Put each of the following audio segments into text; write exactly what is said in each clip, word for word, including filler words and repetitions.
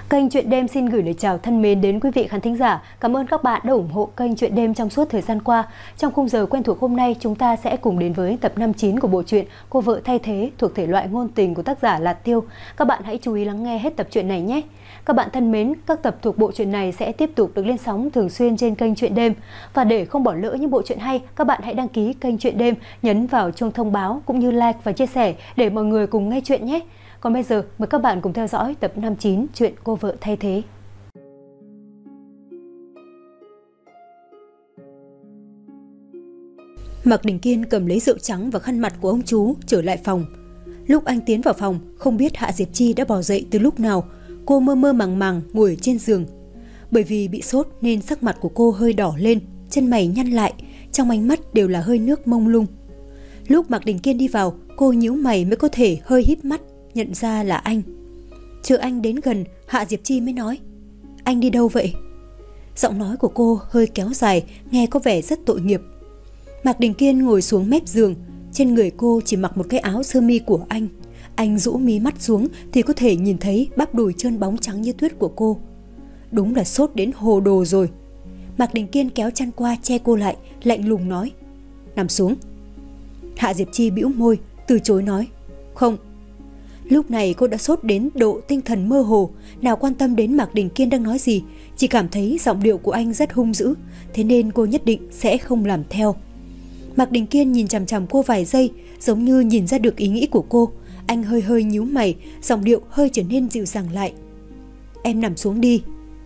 Kênh Chuyện Đêm xin gửi lời chào thân mến đến quý vị khán thính giả. Cảm ơn các bạn đã ủng hộ kênh Chuyện Đêm trong suốt thời gian qua. Trong khung giờ quen thuộc hôm nay, chúng ta sẽ cùng đến với tập năm chín của bộ truyện Cô vợ thay thế thuộc thể loại ngôn tình của tác giả Lạt Tiêu. Các bạn hãy chú ý lắng nghe hết tập truyện này nhé. Các bạn thân mến, các tập thuộc bộ truyện này sẽ tiếp tục được lên sóng thường xuyên trên kênh Chuyện Đêm. Và để không bỏ lỡ những bộ truyện hay, các bạn hãy đăng ký kênh Chuyện Đêm, nhấn vào chuông thông báo cũng như like và chia sẻ để mọi người cùng nghe chuyện nhé. Còn bây giờ, mời các bạn cùng theo dõi tập năm chín chuyện Cô vợ thay thế. Mạc Đình Kiên cầm lấy rượu trắng và khăn mặt của ông chú trở lại phòng. Lúc anh tiến vào phòng, không biết Hạ Diệp Chi đã bò dậy từ lúc nào. Cô mơ mơ màng màng ngồi trên giường. Bởi vì bị sốt nên sắc mặt của cô hơi đỏ lên, chân mày nhăn lại, trong ánh mắt đều là hơi nước mông lung. Lúc Mạc Đình Kiên đi vào, cô nhíu mày mới có thể hơi híp mắt nhận ra là anh. Chờ anh đến gần, Hạ Diệp Chi mới nói: "Anh đi đâu vậy?" Giọng nói của cô hơi kéo dài, nghe có vẻ rất tội nghiệp. Mạc Đình Kiên ngồi xuống mép giường, trên người cô chỉ mặc một cái áo sơ mi của anh. Anh rũ mí mắt xuống thì có thể nhìn thấy bắp đùi trơn bóng trắng như tuyết của cô. Đúng là sốt đến hồ đồ rồi. Mạc Đình Kiên kéo chăn qua che cô lại, lạnh lùng nói: "Nằm xuống." Hạ Diệp Chi bĩu môi, từ chối nói: "Không." Lúc này cô đã sốt đến độ tinh thần mơ hồ, nào quan tâm đến Mạc Đình Kiên đang nói gì, chỉ cảm thấy giọng điệu của anh rất hung dữ, thế nên cô nhất định sẽ không làm theo. Mạc Đình Kiên nhìn chằm chằm cô vài giây, giống như nhìn ra được ý nghĩ của cô. Anh hơi hơi nhíu mày, giọng điệu hơi trở nên dịu dàng lại: "Em nằm xuống đi."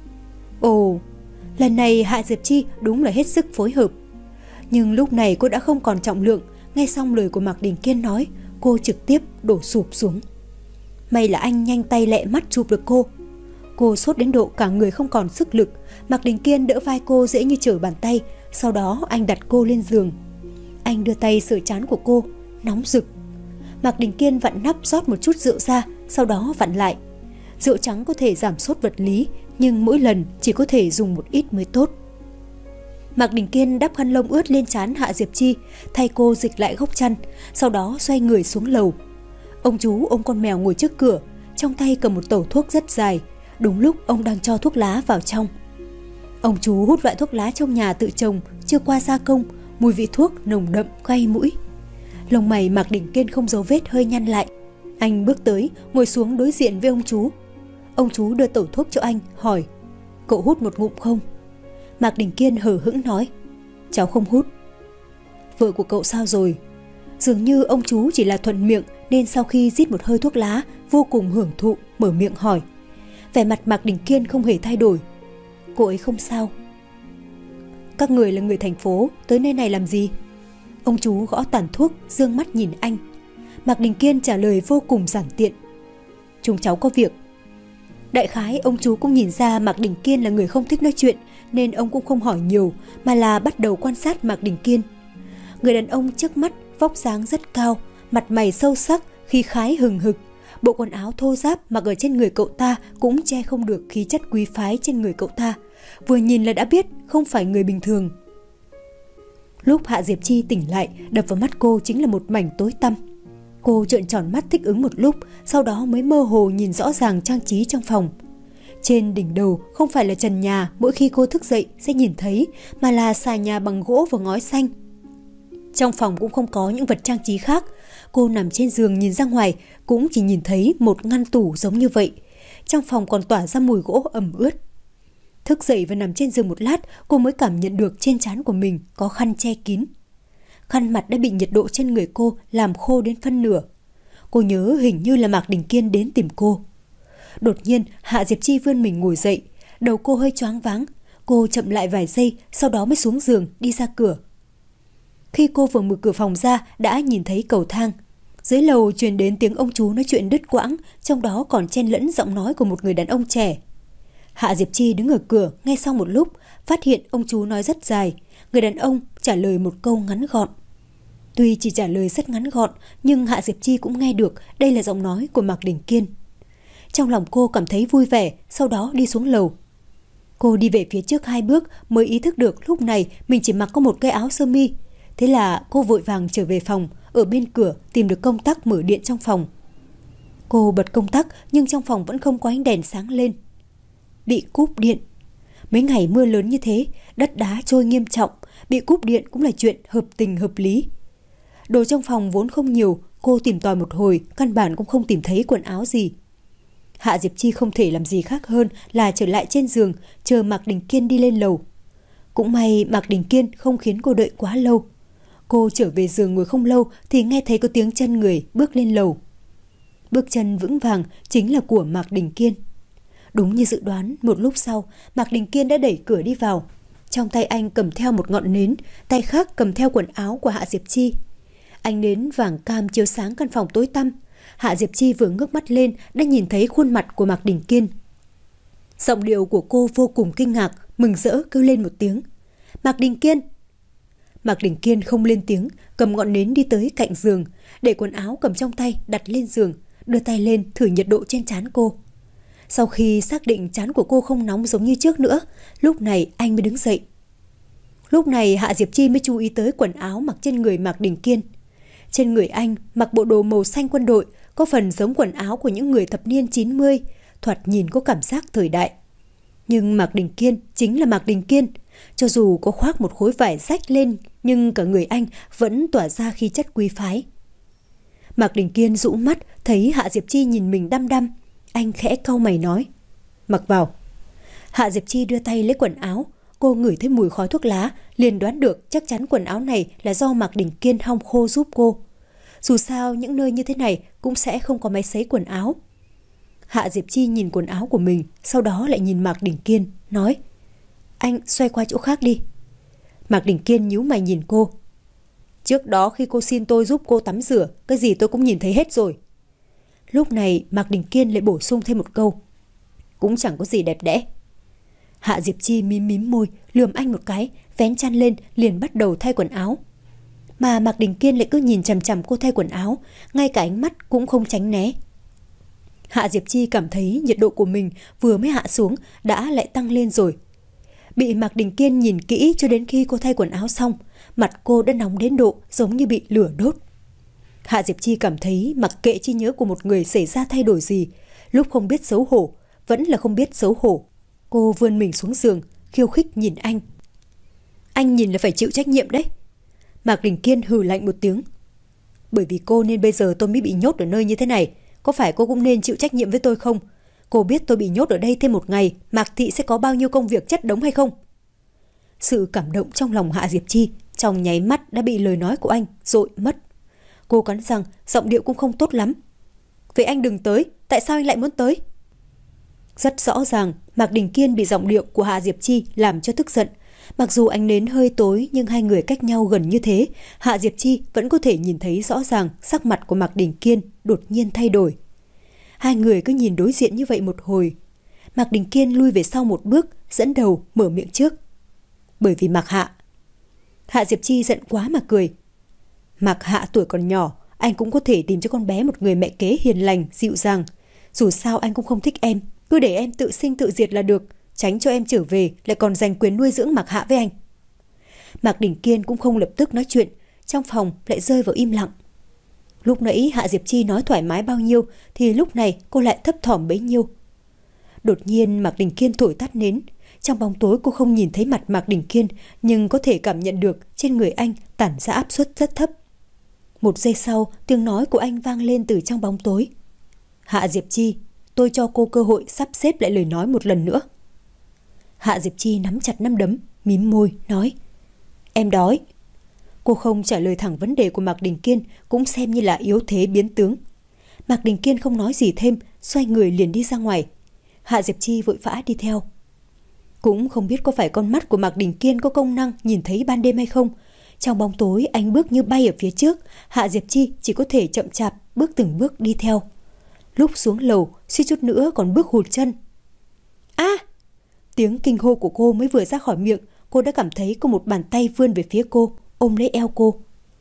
Ồ, lần này Hạ Diệp Chi đúng là hết sức phối hợp. Nhưng lúc này cô đã không còn trọng lượng, nghe xong lời của Mạc Đình Kiên nói, cô trực tiếp đổ sụp xuống. May là anh nhanh tay lẹ mắt chụp được cô. Cô sốt đến độ cả người không còn sức lực. Mạc Đình Kiên đỡ vai cô dễ như trở bàn tay, sau đó anh đặt cô lên giường. Anh đưa tay sờ trán của cô, nóng rực. Mạc Đình Kiên vặn nắp rót một chút rượu ra, sau đó vặn lại. Rượu trắng có thể giảm sốt vật lý, nhưng mỗi lần chỉ có thể dùng một ít mới tốt. Mạc Đình Kiên đắp khăn lông ướt lên trán Hạ Diệp Chi, thay cô dịch lại góc chăn, sau đó xoay người xuống lầu. Ông chú ôm con mèo ngồi trước cửa, trong tay cầm một tẩu thuốc rất dài. Đúng lúc ông đang cho thuốc lá vào trong. Ông chú hút loại thuốc lá trong nhà tự trồng, chưa qua gia công, mùi vị thuốc nồng đậm cay mũi. Lông mày Mạc Đình Kiên không dấu vết hơi nhăn lại. Anh bước tới, ngồi xuống đối diện với ông chú. Ông chú đưa tẩu thuốc cho anh, hỏi: "Cậu hút một ngụm không?" Mạc Đình Kiên hờ hững nói: "Cháu không hút." "Vợ của cậu sao rồi?" Dường như ông chú chỉ là thuận miệng, nên sau khi rít một hơi thuốc lá, vô cùng hưởng thụ, mở miệng hỏi. Vẻ mặt Mạc Đình Kiên không hề thay đổi: "Cô ấy không sao." "Các người là người thành phố, tới nơi này làm gì?" Ông chú gõ tàn thuốc, dương mắt nhìn anh. Mạc Đình Kiên trả lời vô cùng giản tiện: "Chúng cháu có việc." Đại khái ông chú cũng nhìn ra Mạc Đình Kiên là người không thích nói chuyện, nên ông cũng không hỏi nhiều, mà là bắt đầu quan sát Mạc Đình Kiên. Người đàn ông trước mắt vóc dáng rất cao, mặt mày sâu sắc, khí khái hừng hực. Bộ quần áo thô ráp mặc ở trên người cậu ta cũng che không được khí chất quý phái trên người cậu ta. Vừa nhìn là đã biết không phải người bình thường. Lúc Hạ Diệp Chi tỉnh lại, đập vào mắt cô chính là một mảnh tối tăm. Cô trợn tròn mắt thích ứng một lúc, sau đó mới mơ hồ nhìn rõ ràng trang trí trong phòng. Trên đỉnh đầu không phải là trần nhà mỗi khi cô thức dậy sẽ nhìn thấy, mà là xà nhà bằng gỗ và ngói xanh. Trong phòng cũng không có những vật trang trí khác. Cô nằm trên giường nhìn ra ngoài cũng chỉ nhìn thấy một ngăn tủ giống như vậy. Trong phòng còn tỏa ra mùi gỗ ẩm ướt. Thức dậy và nằm trên giường một lát, cô mới cảm nhận được trên trán của mình có khăn che kín. Khăn mặt đã bị nhiệt độ trên người cô làm khô đến phân nửa. Cô nhớ hình như là Mạc Đình Kiên đến tìm cô. Đột nhiên Hạ Diệp Chi vươn mình ngồi dậy, đầu cô hơi choáng váng. Cô chậm lại vài giây, sau đó mới xuống giường đi ra cửa. Khi cô vừa mở cửa phòng ra đã nhìn thấy cầu thang. Dưới lầu truyền đến tiếng ông chú nói chuyện đứt quãng, trong đó còn chen lẫn giọng nói của một người đàn ông trẻ. Hạ Diệp Chi đứng ở cửa nghe xong một lúc, phát hiện ông chú nói rất dài. Người đàn ông trả lời một câu ngắn gọn. Tuy chỉ trả lời rất ngắn gọn, nhưng Hạ Diệp Chi cũng nghe được đây là giọng nói của Mạc Đình Kiên. Trong lòng cô cảm thấy vui vẻ, sau đó đi xuống lầu. Cô đi về phía trước hai bước mới ý thức được lúc này mình chỉ mặc có một cái áo sơ mi. Thế là cô vội vàng trở về phòng, ở bên cửa tìm được công tắc mở điện trong phòng. Cô bật công tắc nhưng trong phòng vẫn không có ánh đèn sáng lên. bị cúp điện. Mấy ngày mưa lớn như thế, đất đá trôi nghiêm trọng, bị cúp điện cũng là chuyện hợp tình hợp lý. Đồ trong phòng vốn không nhiều, cô tìm tòi một hồi, căn bản cũng không tìm thấy quần áo gì. Hạ Diệp Chi không thể làm gì khác hơn là trở lại trên giường, chờ Mạc Đình Kiên đi lên lầu. Cũng may Mạc Đình Kiên không khiến cô đợi quá lâu. Cô trở về giường ngồi không lâu thì nghe thấy có tiếng chân người bước lên lầu. Bước chân vững vàng chính là của Mạc Đình Kiên. Đúng như dự đoán, một lúc sau, Mạc Đình Kiên đã đẩy cửa đi vào. Trong tay anh cầm theo một ngọn nến, tay khác cầm theo quần áo của Hạ Diệp Chi. Ánh nến vàng cam chiếu sáng căn phòng tối tăm. Hạ Diệp Chi vừa ngước mắt lên đã nhìn thấy khuôn mặt của Mạc Đình Kiên. Giọng điệu của cô vô cùng kinh ngạc, mừng rỡ kêu lên một tiếng. Mạc Đình Kiên! Mạc Đình Kiên không lên tiếng, cầm ngọn nến đi tới cạnh giường, để quần áo cầm trong tay đặt lên giường, đưa tay lên thử nhiệt độ trên trán cô. Sau khi xác định trán của cô không nóng giống như trước nữa, lúc này anh mới đứng dậy. Lúc này Hạ Diệp Chi mới chú ý tới quần áo mặc trên người Mạc Đình Kiên. Trên người anh mặc bộ đồ màu xanh quân đội, có phần giống quần áo của những người thập niên chín mươi, thoạt nhìn có cảm giác thời đại. Nhưng Mạc Đình Kiên chính là Mạc Đình Kiên, cho dù có khoác một khối vải rách lên, nhưng cả người anh vẫn tỏa ra khí chất quý phái. Mạc Đình Kiên rũ mắt, thấy Hạ Diệp Chi nhìn mình đăm đăm, anh khẽ cau mày nói: Mặc vào. Hạ Diệp Chi đưa tay lấy quần áo, cô ngửi thấy mùi khói thuốc lá, liền đoán được chắc chắn quần áo này là do Mạc Đình Kiên hong khô giúp cô. Dù sao những nơi như thế này cũng sẽ không có máy sấy quần áo. Hạ Diệp Chi nhìn quần áo của mình, sau đó lại nhìn Mạc Đình Kiên, nói: Anh xoay qua chỗ khác đi. Mạc Đình Kiên nhíu mày nhìn cô. Trước đó khi cô xin tôi giúp cô tắm rửa, cái gì tôi cũng nhìn thấy hết rồi. Lúc này Mạc Đình Kiên lại bổ sung thêm một câu: Cũng chẳng có gì đẹp đẽ. Hạ Diệp Chi mím mím môi, lườm anh một cái, vén chăn lên liền bắt đầu thay quần áo. Mà Mạc Đình Kiên lại cứ nhìn chằm chằm cô thay quần áo, ngay cả ánh mắt cũng không tránh né. Hạ Diệp Chi cảm thấy nhiệt độ của mình vừa mới hạ xuống đã lại tăng lên rồi. Bị Mạc Đình Kiên nhìn kỹ cho đến khi cô thay quần áo xong, mặt cô đã nóng đến độ giống như bị lửa đốt. Hạ Diệp Chi cảm thấy mặc kệ trí nhớ của một người xảy ra thay đổi gì, lúc không biết xấu hổ, vẫn là không biết xấu hổ. Cô vươn mình xuống giường, khiêu khích nhìn anh. Anh nhìn là phải chịu trách nhiệm đấy. Mạc Đình Kiên hừ lạnh một tiếng. Bởi vì cô nên bây giờ tôi mới bị nhốt ở nơi như thế này, có phải cô cũng nên chịu trách nhiệm với tôi không? Cô biết tôi bị nhốt ở đây thêm một ngày, Mạc Thị sẽ có bao nhiêu công việc chất đống hay không? Sự cảm động trong lòng Hạ Diệp Chi trong nháy mắt đã bị lời nói của anh dội mất. Cô cắn răng, giọng điệu cũng không tốt lắm. Vậy anh đừng tới, tại sao anh lại muốn tới? Rất rõ ràng, Mạc Đình Kiên bị giọng điệu của Hạ Diệp Chi làm cho tức giận. Mặc dù ánh nến hơi tối nhưng hai người cách nhau gần như thế, Hạ Diệp Chi vẫn có thể nhìn thấy rõ ràng sắc mặt của Mạc Đình Kiên đột nhiên thay đổi. Hai người cứ nhìn đối diện như vậy một hồi. Mạc Đình Kiên lui về sau một bước, dẫn đầu mở miệng trước. Bởi vì Mạc Hạ. Hạ Diệp Chi giận quá mà cười. Mạc Hạ tuổi còn nhỏ, anh cũng có thể tìm cho con bé một người mẹ kế hiền lành, dịu dàng. Dù sao anh cũng không thích em, cứ để em tự sinh tự diệt là được, tránh cho em trở về lại còn giành quyền nuôi dưỡng Mạc Hạ với anh. Mạc Đình Kiên cũng không lập tức nói chuyện, trong phòng lại rơi vào im lặng. Lúc nãy Hạ Diệp Chi nói thoải mái bao nhiêu thì lúc này cô lại thấp thỏm bấy nhiêu. Đột nhiên Mạc Đình Kiên thổi tắt nến. Trong bóng tối cô không nhìn thấy mặt Mạc Đình Kiên, nhưng có thể cảm nhận được trên người anh tản ra áp suất rất thấp. Một giây sau, tiếng nói của anh vang lên từ trong bóng tối. Hạ Diệp Chi, tôi cho cô cơ hội sắp xếp lại lời nói một lần nữa. Hạ Diệp Chi nắm chặt nắm đấm, mím môi, nói. Em đói. Cô không trả lời thẳng vấn đề của Mạc Đình Kiên, cũng xem như là yếu thế biến tướng. Mạc Đình Kiên không nói gì thêm, xoay người liền đi ra ngoài. Hạ Diệp Chi vội vã đi theo. Cũng không biết có phải con mắt của Mạc Đình Kiên có công năng nhìn thấy ban đêm hay không. Trong bóng tối anh bước như bay ở phía trước, Hạ Diệp Chi chỉ có thể chậm chạp bước từng bước đi theo. Lúc xuống lầu, suýt chút nữa còn bước hụt chân. A! À! Tiếng kinh hô của cô mới vừa ra khỏi miệng, cô đã cảm thấy có một bàn tay vươn về phía cô, ôm lấy eo cô.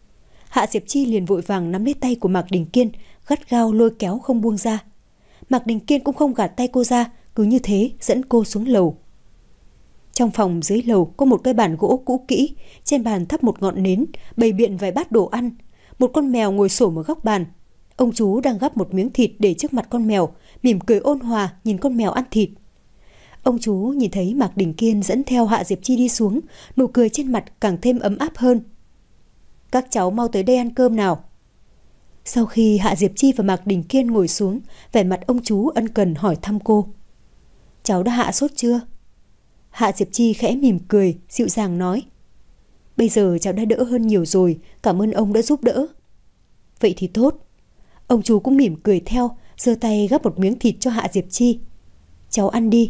Hạ Diệp Chi liền vội vàng nắm lấy tay của Mạc Đình Kiên, gắt gao lôi kéo không buông ra. Mạc Đình Kiên cũng không gạt tay cô ra, cứ như thế dẫn cô xuống lầu. Trong phòng dưới lầu có một cái bàn gỗ cũ kỹ, trên bàn thắp một ngọn nến, bày biện vài bát đồ ăn. Một con mèo ngồi xổm ở góc bàn. Ông chú đang gắp một miếng thịt để trước mặt con mèo, mỉm cười ôn hòa nhìn con mèo ăn thịt. Ông chú nhìn thấy Mạc Đình Kiên dẫn theo Hạ Diệp Chi đi xuống, nụ cười trên mặt càng thêm ấm áp hơn. Các cháu mau tới đây ăn cơm nào. Sau khi Hạ Diệp Chi và Mạc Đình Kiên ngồi xuống, vẻ mặt ông chú ân cần hỏi thăm cô. Cháu đã hạ sốt chưa? Hạ Diệp Chi khẽ mỉm cười, dịu dàng nói. Bây giờ cháu đã đỡ hơn nhiều rồi, cảm ơn ông đã giúp đỡ. Vậy thì tốt. Ông chú cũng mỉm cười theo, giơ tay gắp một miếng thịt cho Hạ Diệp Chi. Cháu ăn đi.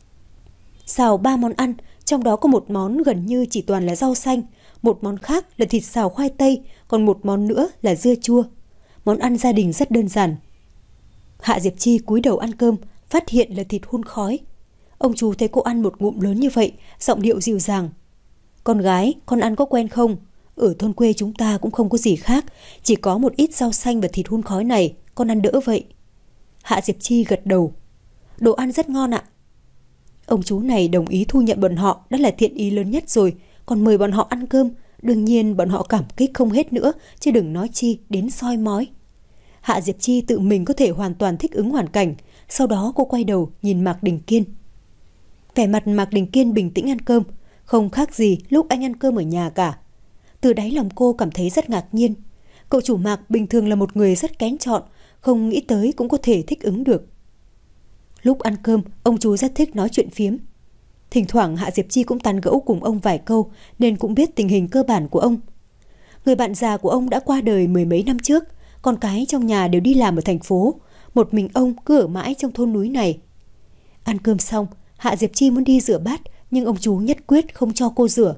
Xào ba món ăn, trong đó có một món gần như chỉ toàn là rau xanh, một món khác là thịt xào khoai tây, còn một món nữa là dưa chua. Món ăn gia đình rất đơn giản. Hạ Diệp Chi cúi đầu ăn cơm, phát hiện là thịt hun khói. Ông chú thấy cô ăn một ngụm lớn như vậy, giọng điệu dịu dàng. Con gái, con ăn có quen không? Ở thôn quê chúng ta cũng không có gì khác, chỉ có một ít rau xanh và thịt hun khói này, con ăn đỡ vậy. Hạ Diệp Chi gật đầu. Đồ ăn rất ngon ạ. Ông chú này đồng ý thu nhận bọn họ, đã là thiện ý lớn nhất rồi, còn mời bọn họ ăn cơm, đương nhiên bọn họ cảm kích không hết nữa, chứ đừng nói chi đến soi mói. Hạ Diệp Chi tự mình có thể hoàn toàn thích ứng hoàn cảnh, sau đó cô quay đầu nhìn Mạc Đình Kiên. Vẻ mặt Mạc Đình Kiên bình tĩnh ăn cơm, không khác gì lúc anh ăn cơm ở nhà cả. Từ đáy lòng cô cảm thấy rất ngạc nhiên. Cậu chủ Mạc bình thường là một người rất kén chọn, không nghĩ tới cũng có thể thích ứng được. Lúc ăn cơm, ông chú rất thích nói chuyện phiếm. Thỉnh thoảng Hạ Diệp Chi cũng tán gẫu cùng ông vài câu nên cũng biết tình hình cơ bản của ông. Người bạn già của ông đã qua đời mười mấy năm trước, con cái trong nhà đều đi làm ở thành phố, một mình ông cứ ở mãi trong thôn núi này. Ăn cơm xong, Hạ Diệp Chi muốn đi rửa bát, nhưng ông chú nhất quyết không cho cô rửa.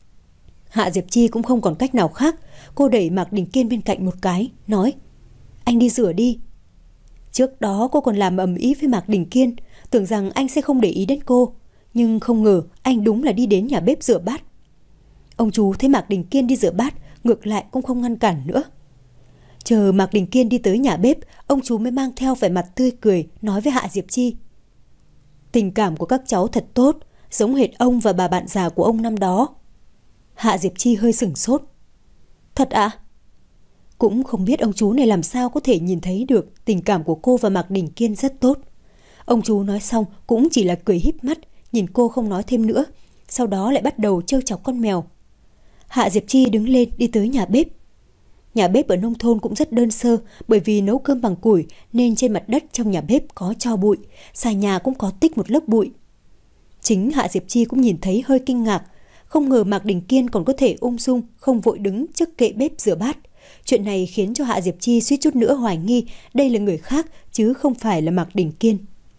Hạ Diệp Chi cũng không còn cách nào khác, cô đẩy Mạc Đình Kiên bên cạnh một cái, nói: Anh đi rửa đi. Trước đó cô còn làm ầm ĩ với Mạc Đình Kiên, tưởng rằng anh sẽ không để ý đến cô, nhưng không ngờ anh đúng là đi đến nhà bếp rửa bát. Ông chú thấy Mạc Đình Kiên đi rửa bát, ngược lại cũng không ngăn cản nữa. Chờ Mạc Đình Kiên đi tới nhà bếp, ông chú mới mang theo vẻ mặt tươi cười, nói với Hạ Diệp Chi: Tình cảm của các cháu thật tốt, giống hệt ông và bà bạn già của ông năm đó. Hạ Diệp Chi hơi sửng sốt. Thật ạ? À? Cũng không biết ông chú này làm sao có thể nhìn thấy được tình cảm của cô và Mạc Đình Kiên rất tốt. Ông chú nói xong cũng chỉ là cười híp mắt, nhìn cô không nói thêm nữa, sau đó lại bắt đầu trêu chọc con mèo. Hạ Diệp Chi đứng lên đi tới nhà bếp. Nhà bếp ở nông thôn cũng rất đơn sơ, bởi vì nấu cơm bằng củi nên trên mặt đất trong nhà bếp có tro bụi, xà nhà cũng có tích một lớp bụi. Chính Hạ Diệp Chi cũng nhìn thấy hơi kinh ngạc, không ngờ Mạc Đình Kiên còn có thể ung dung không vội đứng trước kệ bếp rửa bát. Chuyện này khiến cho Hạ Diệp Chi suýt chút nữa hoài nghi đây là người khác chứ không phải là Mạc Đình Kiên.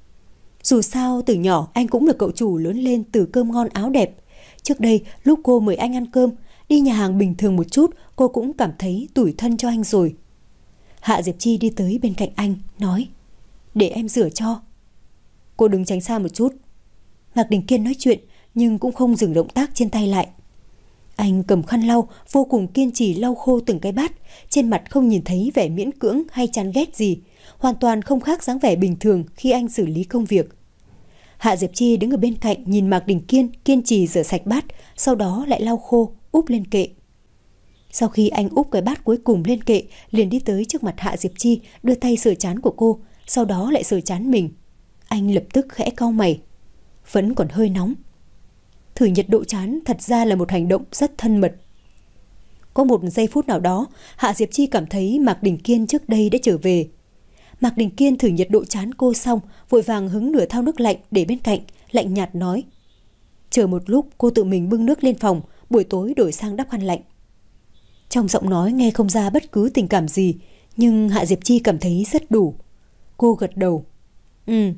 Dù sao từ nhỏ anh cũng là cậu chủ lớn lên từ cơm ngon áo đẹp. Trước đây lúc cô mời anh ăn cơm, đi nhà hàng bình thường một chút, cô cũng cảm thấy tủi thân cho anh rồi. Hạ Diệp Chi đi tới bên cạnh anh, nói: Để em rửa cho. Cô đứng tránh xa một chút. Mạc Đình Kiên nói chuyện nhưng cũng không dừng động tác trên tay lại. Anh cầm khăn lau, vô cùng kiên trì lau khô từng cái bát, trên mặt không nhìn thấy vẻ miễn cưỡng hay chán ghét gì, hoàn toàn không khác dáng vẻ bình thường khi anh xử lý công việc. Hạ Diệp Chi đứng ở bên cạnh nhìn Mạc Đình Kiên kiên trì rửa sạch bát, sau đó lại lau khô, úp lên kệ. Sau khi anh úp cái bát cuối cùng lên kệ, liền đi tới trước mặt Hạ Diệp Chi, đưa tay sờ trán của cô, sau đó lại sờ trán mình. Anh lập tức khẽ cau mày. Vẫn còn hơi nóng. Thử nhiệt độ trán thật ra là một hành động rất thân mật. Có một giây phút nào đó, Hạ Diệp Chi cảm thấy Mạc Đình Kiên trước đây đã trở về. Mạc Đình Kiên thử nhiệt độ trán cô xong, vội vàng hứng nửa thau nước lạnh để bên cạnh, lạnh nhạt nói: Chờ một lúc cô tự mình bưng nước lên phòng, buổi tối đổi sang đắp khăn lạnh. Trong giọng nói nghe không ra bất cứ tình cảm gì, nhưng Hạ Diệp Chi cảm thấy rất đủ. Cô gật đầu. Ừ.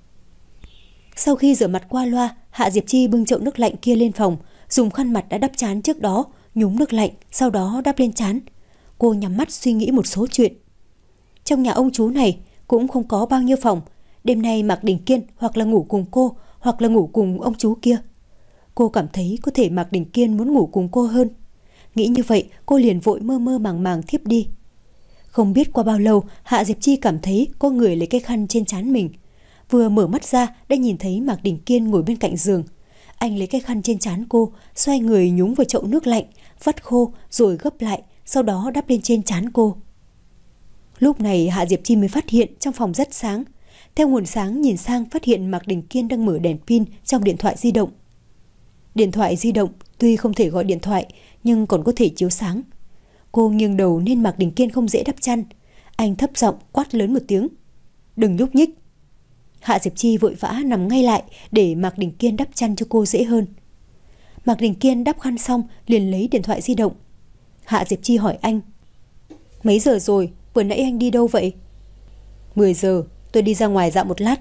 Sau khi rửa mặt qua loa, Hạ Diệp Chi bưng chậu nước lạnh kia lên phòng, dùng khăn mặt đã đắp trán trước đó, nhúng nước lạnh, sau đó đắp lên trán. Cô nhắm mắt suy nghĩ một số chuyện. Trong nhà ông chú này cũng không có bao nhiêu phòng, đêm nay Mạc Đình Kiên hoặc là ngủ cùng cô, hoặc là ngủ cùng ông chú kia. Cô cảm thấy có thể Mạc Đình Kiên muốn ngủ cùng cô hơn. Nghĩ như vậy, cô liền vội mơ mơ màng màng thiếp đi. Không biết qua bao lâu, Hạ Diệp Chi cảm thấy có người lấy cái khăn trên trán mình. Vừa mở mắt ra đã nhìn thấy Mạc Đình Kiên ngồi bên cạnh giường. Anh lấy cái khăn trên trán cô, xoay người nhúng vào chậu nước lạnh, vắt khô rồi gấp lại, sau đó đắp lên trên trán cô. Lúc này Hạ Diệp Chi mới phát hiện trong phòng rất sáng. Theo nguồn sáng nhìn sang phát hiện Mạc Đình Kiên đang mở đèn pin trong điện thoại di động. Điện thoại di động tuy không thể gọi điện thoại nhưng còn có thể chiếu sáng. Cô nghiêng đầu nên Mạc Đình Kiên không dễ đắp chăn. Anh thấp giọng quát lớn một tiếng: "Đừng nhúc nhích." Hạ Diệp Chi vội vã nằm ngay lại để Mạc Đình Kiên đắp chăn cho cô dễ hơn. Mạc Đình Kiên đắp khăn xong liền lấy điện thoại di động. Hạ Diệp Chi hỏi anh: "Mấy giờ rồi? Vừa nãy anh đi đâu vậy?" mười giờ, tôi đi ra ngoài dạo một lát."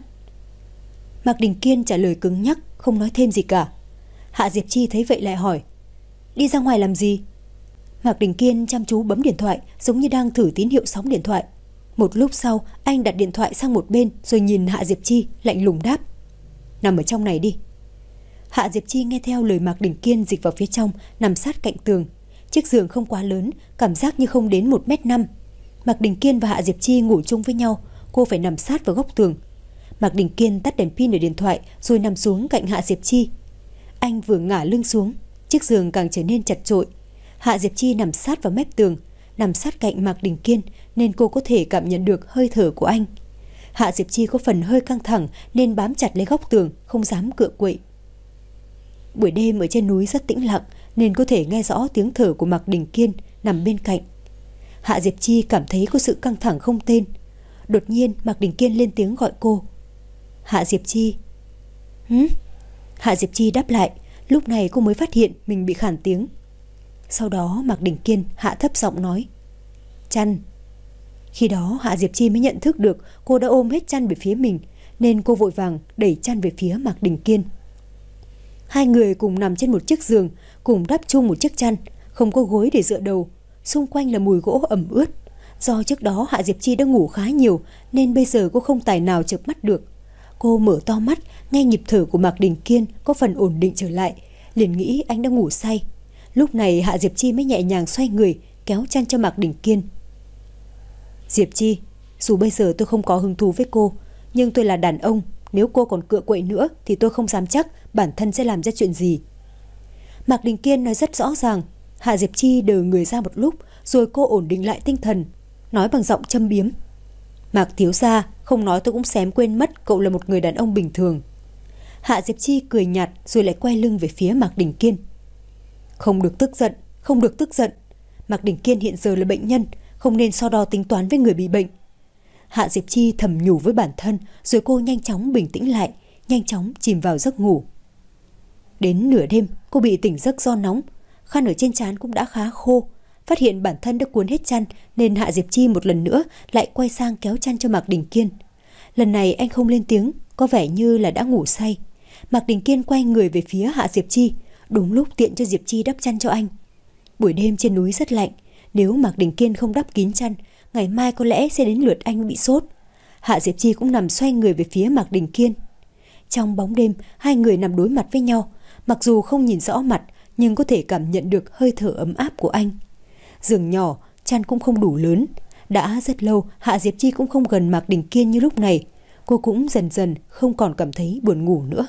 Mạc Đình Kiên trả lời cứng nhắc, không nói thêm gì cả. Hạ Diệp Chi thấy vậy lại hỏi: "Đi ra ngoài làm gì?" Mạc Đình Kiên chăm chú bấm điện thoại, giống như đang thử tín hiệu sóng điện thoại. Một lúc sau, anh đặt điện thoại sang một bên rồi nhìn Hạ Diệp Chi, lạnh lùng đáp: "Nằm ở trong này đi." Hạ Diệp Chi nghe theo lời Mạc Đình Kiên dịch vào phía trong, nằm sát cạnh tường. Chiếc giường không quá lớn, cảm giác như không đến một mét năm. Mạc Đình Kiên và Hạ Diệp Chi ngủ chung với nhau, cô phải nằm sát vào góc tường. Mạc Đình Kiên tắt đèn pin ở điện thoại rồi nằm xuống cạnh Hạ Diệp Chi. Anh vừa ngả lưng xuống, chiếc giường càng trở nên chật chội. Hạ Diệp Chi nằm sát vào mép tường, nằm sát cạnh Mạc Đình Kiên nên cô có thể cảm nhận được hơi thở của anh. Hạ Diệp Chi có phần hơi căng thẳng nên bám chặt lấy góc tường, không dám cựa quậy. Buổi đêm ở trên núi rất tĩnh lặng nên có thể nghe rõ tiếng thở của Mạc Đình Kiên nằm bên cạnh. Hạ Diệp Chi cảm thấy có sự căng thẳng không tên. Đột nhiên Mạc Đình Kiên lên tiếng gọi cô: "Hạ Diệp Chi." "Hứ?" Hạ Diệp Chi đáp lại. Lúc này cô mới phát hiện mình bị khản tiếng. Sau đó Mạc Đình Kiên hạ thấp giọng nói: "Chăn." Khi đó Hạ Diệp Chi mới nhận thức được cô đã ôm hết chăn về phía mình, nên cô vội vàng đẩy chăn về phía Mạc Đình Kiên. Hai người cùng nằm trên một chiếc giường, cùng đắp chung một chiếc chăn, không có gối để dựa đầu. Xung quanh là mùi gỗ ẩm ướt. Do trước đó Hạ Diệp Chi đã ngủ khá nhiều nên bây giờ cô không tài nào chợp mắt được. Cô mở to mắt, nghe nhịp thở của Mạc Đình Kiên có phần ổn định trở lại, liền nghĩ anh đã ngủ say. Lúc này Hạ Diệp Chi mới nhẹ nhàng xoay người, kéo chăn cho Mạc Đình Kiên. "Diệp Chi, dù bây giờ tôi không có hứng thú với cô, nhưng tôi là đàn ông, nếu cô còn cựa quậy nữa thì tôi không dám chắc bản thân sẽ làm ra chuyện gì." Mạc Đình Kiên nói rất rõ ràng. Hạ Diệp Chi đờ người ra một lúc rồi cô ổn định lại tinh thần, nói bằng giọng châm biếm: "Mạc thiếu gia, không nói tôi cũng xém quên mất cậu là một người đàn ông bình thường." Hạ Diệp Chi cười nhạt rồi lại quay lưng về phía Mạc Đình Kiên. "Không được tức giận, không được tức giận. Mạc Đình Kiên hiện giờ là bệnh nhân, không nên so đo tính toán với người bị bệnh." Hạ Diệp Chi thầm nhủ với bản thân rồi cô nhanh chóng bình tĩnh lại, nhanh chóng chìm vào giấc ngủ. Đến nửa đêm cô bị tỉnh giấc do nóng, khăn ở trên trán cũng đã khá khô. Phát hiện bản thân đã cuốn hết chăn nên Hạ Diệp Chi một lần nữa lại quay sang kéo chăn cho Mạc Đình Kiên. Lần này anh không lên tiếng, có vẻ như là đã ngủ say. Mạc Đình Kiên quay người về phía Hạ Diệp Chi, đúng lúc tiện cho Diệp Chi đắp chăn cho anh. Buổi đêm trên núi rất lạnh, nếu Mạc Đình Kiên không đắp kín chăn, ngày mai có lẽ sẽ đến lượt anh bị sốt. Hạ Diệp Chi cũng nằm xoay người về phía Mạc Đình Kiên. Trong bóng đêm, hai người nằm đối mặt với nhau, mặc dù không nhìn rõ mặt nhưng có thể cảm nhận được hơi thở ấm áp của anh. Giường nhỏ, chăn cũng không đủ lớn. Đã rất lâu Hạ Diệp Chi cũng không gần Mạc Đình Kiên như lúc này. Cô cũng dần dần không còn cảm thấy buồn ngủ nữa.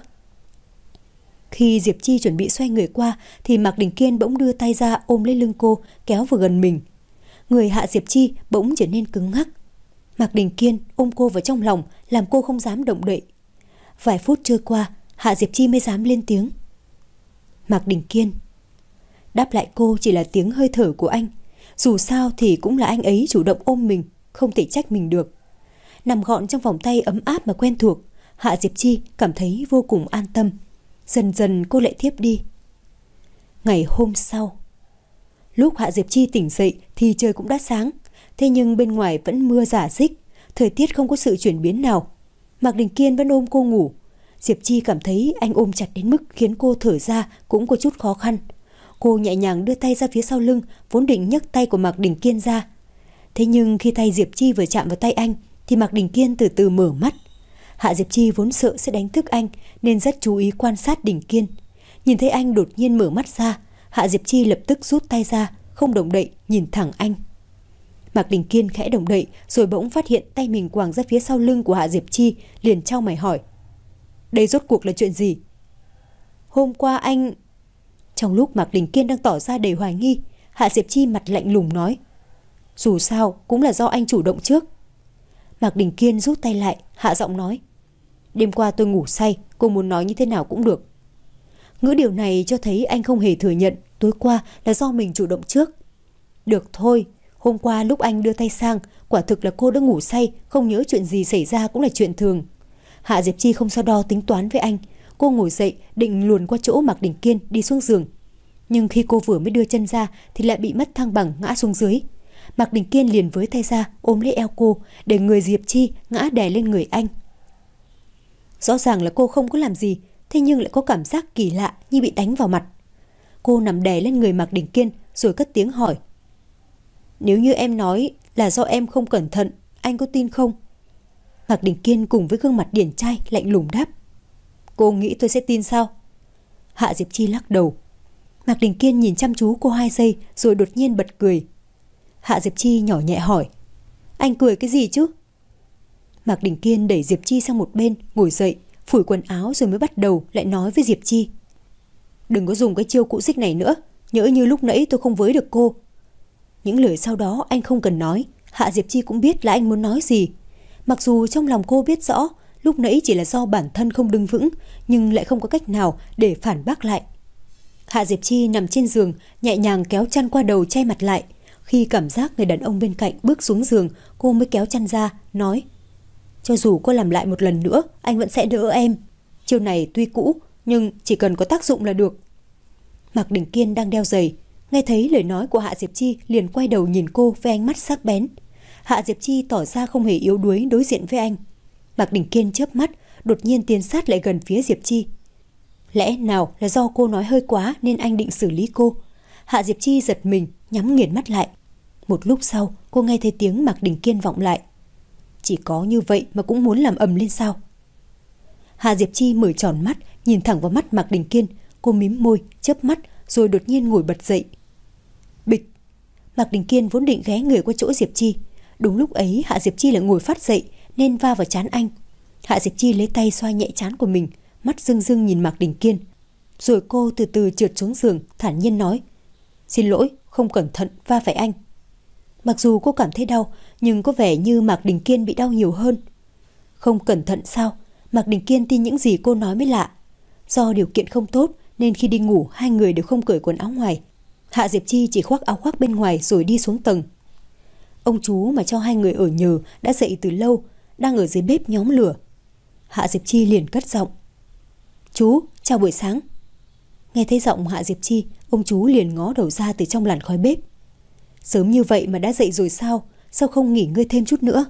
Khi Diệp Chi chuẩn bị xoay người qua thì Mạc Đình Kiên bỗng đưa tay ra ôm lấy lưng cô, kéo vào gần mình. Người Hạ Diệp Chi bỗng trở nên cứng ngắc. Mạc Đình Kiên ôm cô vào trong lòng, làm cô không dám động đậy. Vài phút trôi qua, Hạ Diệp Chi mới dám lên tiếng: "Mạc Đình Kiên." Đáp lại cô chỉ là tiếng hơi thở của anh. Dù sao thì cũng là anh ấy chủ động ôm mình, không thể trách mình được. Nằm gọn trong vòng tay ấm áp mà quen thuộc, Hạ Diệp Chi cảm thấy vô cùng an tâm. Dần dần cô lại thiếp đi. Ngày hôm sau, lúc Hạ Diệp Chi tỉnh dậy thì trời cũng đã sáng. Thế nhưng bên ngoài vẫn mưa rả rích, thời tiết không có sự chuyển biến nào. Mạc Đình Kiên vẫn ôm cô ngủ. Diệp Chi cảm thấy anh ôm chặt đến mức khiến cô thở ra cũng có chút khó khăn. Cô nhẹ nhàng đưa tay ra phía sau lưng, vốn định nhấc tay của Mạc Đình Kiên ra. Thế nhưng khi tay Diệp Chi vừa chạm vào tay anh thì Mạc Đình Kiên từ từ mở mắt. Hạ Diệp Chi vốn sợ sẽ đánh thức anh nên rất chú ý quan sát Đình Kiên. Nhìn thấy anh đột nhiên mở mắt ra, Hạ Diệp Chi lập tức rút tay ra, không động đậy, nhìn thẳng anh. Mạc Đình Kiên khẽ động đậy rồi bỗng phát hiện tay mình quàng ra phía sau lưng của Hạ Diệp Chi, liền chau mày hỏi: "Đây rốt cuộc là chuyện gì?" "Hôm qua anh..." Trong lúc Mạc Đình Kiên đang tỏ ra đầy hoài nghi, Hạ Diệp Chi mặt lạnh lùng nói: "Dù sao cũng là do anh chủ động trước." Mạc Đình Kiên rút tay lại, hạ giọng nói: Đêm qua tôi ngủ say, cô muốn nói như thế nào cũng được. Ngữ điều này cho thấy anh không hề thừa nhận tối qua là do mình chủ động trước. Được thôi, hôm qua lúc anh đưa tay sang, quả thực là cô đã ngủ say, không nhớ chuyện gì xảy ra cũng là chuyện thường. Hạ Diệp Chi không so đo tính toán với anh. Cô ngồi dậy định luồn qua chỗ Mạc Đình Kiên đi xuống giường. Nhưng khi cô vừa mới đưa chân ra thì lại bị mất thăng bằng ngã xuống dưới. Mạc Đình Kiên liền với tay ra ôm lấy eo cô, để người Diệp Chi ngã đè lên người anh. Rõ ràng là cô không có làm gì, thế nhưng lại có cảm giác kỳ lạ như bị đánh vào mặt. Cô nằm đè lên người Mạc Đình Kiên rồi cất tiếng hỏi: Nếu như em nói là do em không cẩn thận, anh có tin không? Mạc Đình Kiên cùng với gương mặt điển trai lạnh lùng đáp: Cô nghĩ tôi sẽ tin sao? Hạ Diệp Chi lắc đầu. Mạc Đình Kiên nhìn chăm chú cô hai giây rồi đột nhiên bật cười. Hạ Diệp Chi nhỏ nhẹ hỏi: Anh cười cái gì chứ? Mạc Đình Kiên đẩy Diệp Chi sang một bên, ngồi dậy, phủi quần áo rồi mới bắt đầu lại nói với Diệp Chi: Đừng có dùng cái chiêu cũ xích này nữa, nhỡ như lúc nãy tôi không với được cô. Những lời sau đó anh không cần nói, Hạ Diệp Chi cũng biết là anh muốn nói gì. Mặc dù trong lòng cô biết rõ lúc nãy chỉ là do bản thân không đứng vững, nhưng lại không có cách nào để phản bác lại. Hạ Diệp Chi nằm trên giường, nhẹ nhàng kéo chăn qua đầu che mặt lại. Khi cảm giác người đàn ông bên cạnh bước xuống giường, cô mới kéo chăn ra, nói: Cho dù cô làm lại một lần nữa, anh vẫn sẽ đỡ em. Chiêu này tuy cũ, nhưng chỉ cần có tác dụng là được. Mạc Đình Kiên đang đeo giày, nghe thấy lời nói của Hạ Diệp Chi liền quay đầu nhìn cô với ánh mắt sắc bén. Hạ Diệp Chi tỏ ra không hề yếu đuối đối diện với anh. Mạc Đình Kiên chớp mắt, đột nhiên tiến sát lại gần phía Diệp Chi. Lẽ nào là do cô nói hơi quá nên anh định xử lý cô? Hạ Diệp Chi giật mình, nhắm nghiền mắt lại. Một lúc sau, cô nghe thấy tiếng Mạc Đình Kiên vọng lại: Chỉ có như vậy mà cũng muốn làm ầm lên sao? Hạ Diệp Chi mở tròn mắt, nhìn thẳng vào mắt Mạc Đình Kiên. Cô mím môi, chớp mắt rồi đột nhiên ngồi bật dậy. Bịch! Mạc Đình Kiên vốn định ghé người qua chỗ Diệp Chi. Đúng lúc ấy Hạ Diệp Chi lại ngồi phát dậy nên va vào trán anh. Hạ Diệp Chi lấy tay xoa nhẹ trán của mình, mắt rưng rưng nhìn Mạc Đình Kiên. Rồi cô từ từ trượt xuống giường, thản nhiên nói: Xin lỗi, không cẩn thận va phải anh. Mặc dù cô cảm thấy đau, nhưng có vẻ như Mạc Đình Kiên bị đau nhiều hơn. Không cẩn thận sao? Mạc Đình Kiên tin những gì cô nói mới lạ. Do điều kiện không tốt nên khi đi ngủ hai người đều không cởi quần áo ngoài. Hạ Diệp Chi chỉ khoác áo khoác bên ngoài rồi đi xuống tầng. Ông chú mà cho hai người ở nhờ đã dậy từ lâu, đang ở dưới bếp nhóm lửa. Hạ Diệp Chi liền cất giọng: Chú, chào buổi sáng. Nghe thấy giọng Hạ Diệp Chi, ông chú liền ngó đầu ra từ trong làn khói bếp. Sớm như vậy mà đã dậy rồi sao? Sao không nghỉ ngơi thêm chút nữa?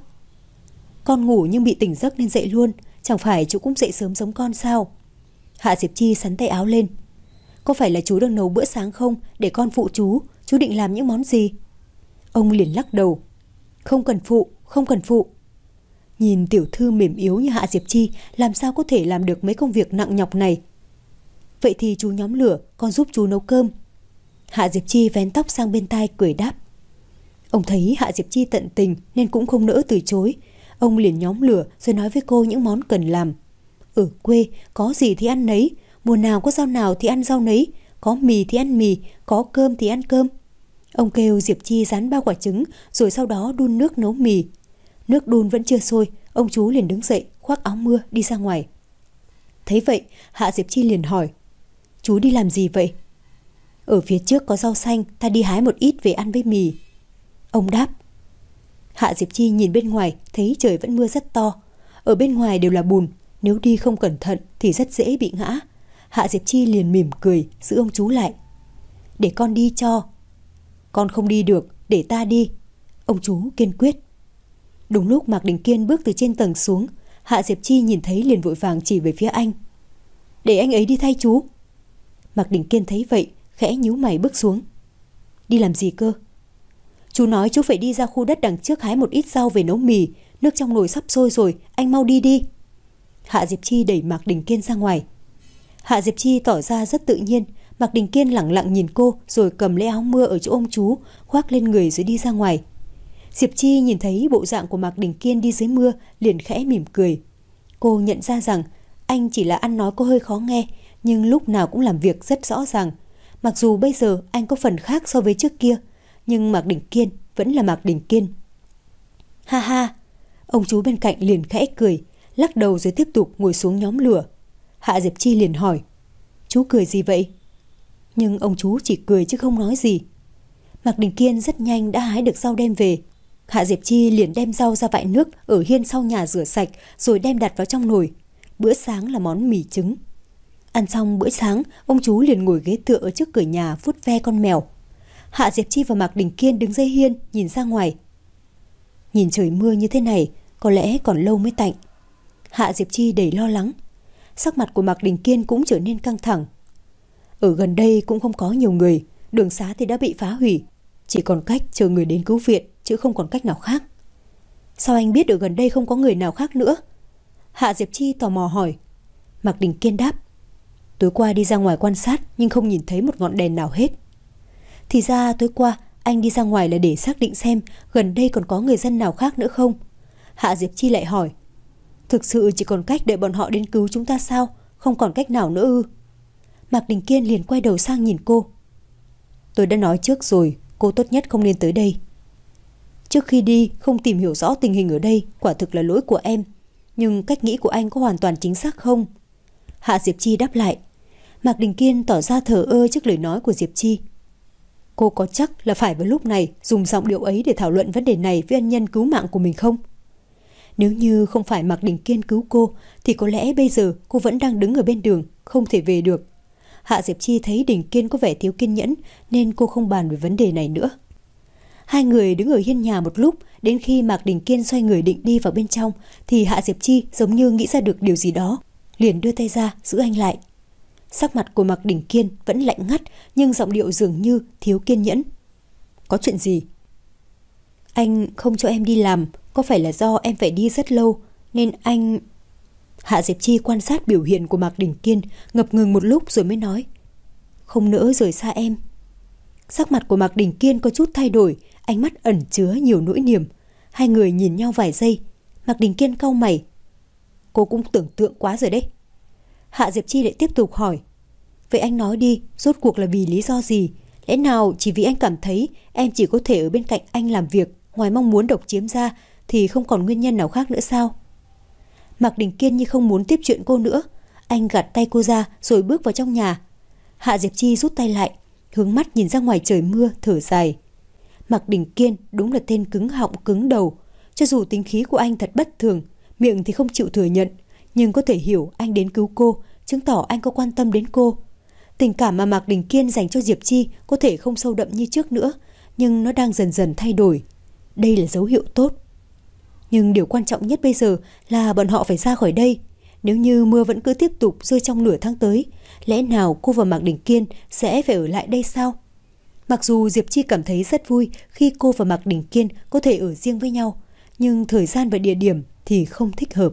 Con ngủ nhưng bị tỉnh giấc nên dậy luôn, chẳng phải chú cũng dậy sớm giống con sao? Hạ Diệp Chi xắn tay áo lên. Có phải là chú đang nấu bữa sáng không? Để con phụ chú. Chú định làm những món gì? Ông liền lắc đầu. Không cần phụ, không cần phụ. Nhìn tiểu thư mềm yếu như Hạ Diệp Chi, làm sao có thể làm được mấy công việc nặng nhọc này? Vậy thì chú nhóm lửa, con giúp chú nấu cơm. Hạ Diệp Chi vén tóc sang bên tai cười đáp. Ông thấy Hạ Diệp Chi tận tình nên cũng không nỡ từ chối. Ông liền nhóm lửa rồi nói với cô những món cần làm. Ở quê có gì thì ăn nấy, mùa nào có rau nào thì ăn rau nấy, có mì thì ăn mì, có cơm thì ăn cơm. Ông kêu Diệp Chi rán bao quả trứng rồi sau đó đun nước nấu mì. Nước đun vẫn chưa sôi, ông chú liền đứng dậy khoác áo mưa đi ra ngoài. Thấy vậy, Hạ Diệp Chi liền hỏi: Chú đi làm gì vậy? Ở phía trước có rau xanh, ta đi hái một ít về ăn với mì. Ông đáp. Hạ Diệp Chi nhìn bên ngoài, thấy trời vẫn mưa rất to. Ở bên ngoài đều là bùn, nếu đi không cẩn thận thì rất dễ bị ngã. Hạ Diệp Chi liền mỉm cười, giữ ông chú lại. Để con đi cho. Con không đi được, để ta đi. Ông chú kiên quyết. Đúng lúc Mạc Đình Kiên bước từ trên tầng xuống, Hạ Diệp Chi nhìn thấy liền vội vàng chỉ về phía anh. Để anh ấy đi thay chú. Mạc Đình Kiên thấy vậy, khẽ nhíu mày bước xuống. Đi làm gì cơ? Chú nói chú phải đi ra khu đất đằng trước hái một ít rau về nấu mì. Nước trong nồi sắp sôi rồi, anh mau đi đi. Hạ Diệp Chi đẩy Mạc Đình Kiên ra ngoài. Hạ Diệp Chi tỏ ra rất tự nhiên. Mạc Đình Kiên lẳng lặng nhìn cô rồi cầm lấy áo mưa ở chỗ ông chú, khoác lên người rồi đi ra ngoài. Diệp Chi nhìn thấy bộ dạng của Mạc Đình Kiên đi dưới mưa liền khẽ mỉm cười. Cô nhận ra rằng anh chỉ là ăn nói có hơi khó nghe, nhưng lúc nào cũng làm việc rất rõ ràng. Mặc dù bây giờ anh có phần khác so với trước kia, nhưng Mạc Đình Kiên vẫn là Mạc Đình Kiên. Ha ha, Ông chú bên cạnh liền khẽ cười, lắc đầu rồi tiếp tục ngồi xuống nhóm lửa. Hạ Diệp Chi liền hỏi: Chú cười gì vậy? Nhưng ông chú chỉ cười chứ không nói gì. Mạc Đình Kiên rất nhanh đã hái được rau đem về. Hạ Diệp Chi liền đem rau ra vại nước ở hiên sau nhà rửa sạch rồi đem đặt vào trong nồi. Bữa sáng là món mì trứng. Ăn xong bữa sáng, ông chú liền ngồi ghế tựa ở trước cửa nhà vuốt ve con mèo. Hạ Diệp Chi và Mạc Đình Kiên đứng dưới hiên nhìn ra ngoài. Nhìn trời mưa như thế này, có lẽ còn lâu mới tạnh. Hạ Diệp Chi đầy lo lắng. Sắc mặt của Mạc Đình Kiên cũng trở nên căng thẳng. Ở gần đây cũng không có nhiều người, đường xá thì đã bị phá hủy, chỉ còn cách chờ người đến cứu viện chứ không còn cách nào khác. Sao anh biết ở gần đây không có người nào khác nữa? Hạ Diệp Chi tò mò hỏi. Mạc Đình Kiên đáp: Tối qua đi ra ngoài quan sát nhưng không nhìn thấy một ngọn đèn nào hết. Thì ra tối qua anh đi ra ngoài là để xác định xem gần đây còn có người dân nào khác nữa không. Hạ Diệp Chi lại hỏi: Thực sự chỉ còn cách đợi bọn họ đến cứu chúng ta sao? Không còn cách nào nữa ư? Mạc Đình Kiên liền quay đầu sang nhìn cô. Tôi đã nói trước rồi, cô tốt nhất không nên tới đây. Trước khi đi không tìm hiểu rõ tình hình ở đây, quả thực là lỗi của em. Nhưng cách nghĩ của anh có hoàn toàn chính xác không? Hạ Diệp Chi đáp lại. Mạc Đình Kiên tỏ ra thờ ơ trước lời nói của Diệp Chi. Cô có chắc là phải vào lúc này dùng giọng điệu ấy để thảo luận vấn đề này với ân nhân cứu mạng của mình không? Nếu như không phải Mạc Đình Kiên cứu cô thì có lẽ bây giờ cô vẫn đang đứng ở bên đường, không thể về được. Hạ Diệp Chi thấy Đình Kiên có vẻ thiếu kiên nhẫn nên cô không bàn về vấn đề này nữa. Hai người đứng ở hiên nhà một lúc, đến khi Mạc Đình Kiên xoay người định đi vào bên trong thì Hạ Diệp Chi giống như nghĩ ra được điều gì đó, liền đưa tay ra giữ anh lại. Sắc mặt của Mạc Đình Kiên vẫn lạnh ngắt nhưng giọng điệu dường như thiếu kiên nhẫn. Có chuyện gì? Anh không cho em đi làm, có phải là do em phải đi rất lâu nên anh... Hạ Diệp Chi quan sát biểu hiện của Mạc Đình Kiên, ngập ngừng một lúc rồi mới nói: Không nỡ rời xa em. Sắc mặt của Mạc Đình Kiên có chút thay đổi, ánh mắt ẩn chứa nhiều nỗi niềm. Hai người nhìn nhau vài giây. Mạc Đình Kiên cau mày. Cô cũng tưởng tượng quá rồi đấy. Hạ Diệp Chi lại tiếp tục hỏi: Vậy anh nói đi, rốt cuộc là vì lý do gì? Lẽ nào chỉ vì anh cảm thấy em chỉ có thể ở bên cạnh anh làm việc, ngoài mong muốn độc chiếm ra thì không còn nguyên nhân nào khác nữa sao? Mạc Đình Kiên như không muốn tiếp chuyện cô nữa. Anh gạt tay cô ra rồi bước vào trong nhà. Hạ Diệp Chi rút tay lại, hướng mắt nhìn ra ngoài trời mưa, thở dài. Mạc Đình Kiên đúng là tên cứng họng cứng đầu. Cho dù tính khí của anh thật bất thường, miệng thì không chịu thừa nhận, nhưng có thể hiểu anh đến cứu cô, chứng tỏ anh có quan tâm đến cô. Tình cảm mà Mạc Đình Kiên dành cho Diệp Chi có thể không sâu đậm như trước nữa, nhưng nó đang dần dần thay đổi. Đây là dấu hiệu tốt. Nhưng điều quan trọng nhất bây giờ là bọn họ phải ra khỏi đây. Nếu như mưa vẫn cứ tiếp tục rơi trong nửa tháng tới, lẽ nào cô và Mạc Đình Kiên sẽ phải ở lại đây sao? Mặc dù Diệp Chi cảm thấy rất vui khi cô và Mạc Đình Kiên có thể ở riêng với nhau, nhưng thời gian và địa điểm thì không thích hợp.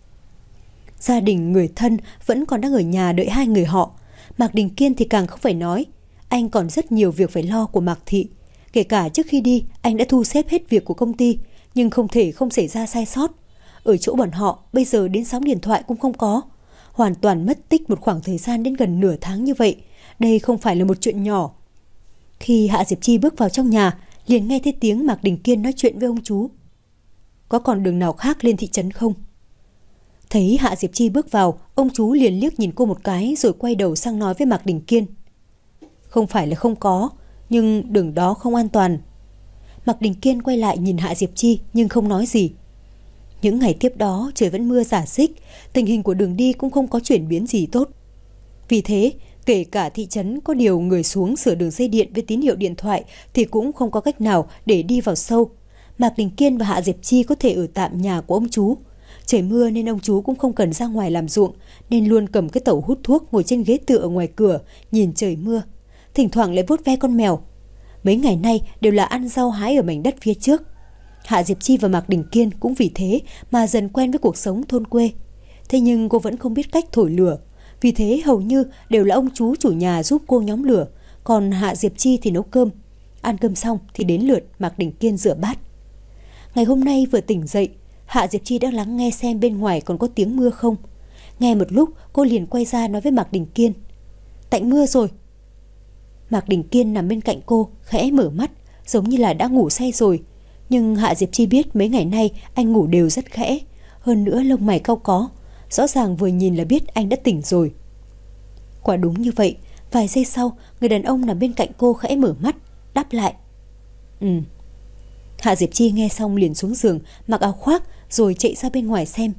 Gia đình người thân vẫn còn đang ở nhà đợi hai người họ. Mạc Đình Kiên thì càng không phải nói. Anh còn rất nhiều việc phải lo của Mạc Thị. Kể cả trước khi đi, anh đã thu xếp hết việc của công ty, nhưng không thể không xảy ra sai sót. Ở chỗ bọn họ, bây giờ đến sóng điện thoại cũng không có. Hoàn toàn mất tích một khoảng thời gian đến gần nửa tháng như vậy. Đây không phải là một chuyện nhỏ. Khi Hạ Diệp Chi bước vào trong nhà, liền nghe thấy tiếng Mạc Đình Kiên nói chuyện với ông chú. Có còn đường nào khác lên thị trấn không? Thấy Hạ Diệp Chi bước vào, ông chú liền liếc nhìn cô một cái rồi quay đầu sang nói với Mạc Đình Kiên. Không phải là không có, nhưng đường đó không an toàn. Mạc Đình Kiên quay lại nhìn Hạ Diệp Chi nhưng không nói gì. Những ngày tiếp đó trời vẫn mưa rả rích, tình hình của đường đi cũng không có chuyển biến gì tốt. Vì thế, kể cả thị trấn có điều người xuống sửa đường dây điện với tín hiệu điện thoại thì cũng không có cách nào để đi vào sâu. Mạc Đình Kiên và Hạ Diệp Chi có thể ở tạm nhà của ông chú. Trời mưa nên ông chú cũng không cần ra ngoài làm ruộng, nên luôn cầm cái tẩu hút thuốc ngồi trên ghế tựa ở ngoài cửa, nhìn trời mưa. Thỉnh thoảng lại vuốt ve con mèo. Mấy ngày nay đều là ăn rau hái ở mảnh đất phía trước. Hạ Diệp Chi và Mạc Đình Kiên cũng vì thế mà dần quen với cuộc sống thôn quê. Thế nhưng cô vẫn không biết cách thổi lửa. Vì thế hầu như đều là ông chú chủ nhà giúp cô nhóm lửa, còn Hạ Diệp Chi thì nấu cơm. Ăn cơm xong thì đến lượt Mạc Đình Kiên rửa bát. Ngày hôm nay vừa tỉnh dậy, Hạ Diệp Chi đang lắng nghe xem bên ngoài còn có tiếng mưa không. Nghe một lúc cô liền quay ra nói với Mạc Đình Kiên. Tạnh mưa rồi. Mạc Đình Kiên nằm bên cạnh cô, khẽ mở mắt, giống như là đã ngủ say rồi. Nhưng Hạ Diệp Chi biết mấy ngày nay anh ngủ đều rất khẽ, hơn nữa lông mày cau có, rõ ràng vừa nhìn là biết anh đã tỉnh rồi. Quả đúng như vậy, vài giây sau, người đàn ông nằm bên cạnh cô khẽ mở mắt, đáp lại. Ừ. Hạ Diệp Chi nghe xong liền xuống giường, mặc áo khoác rồi chạy ra bên ngoài xem.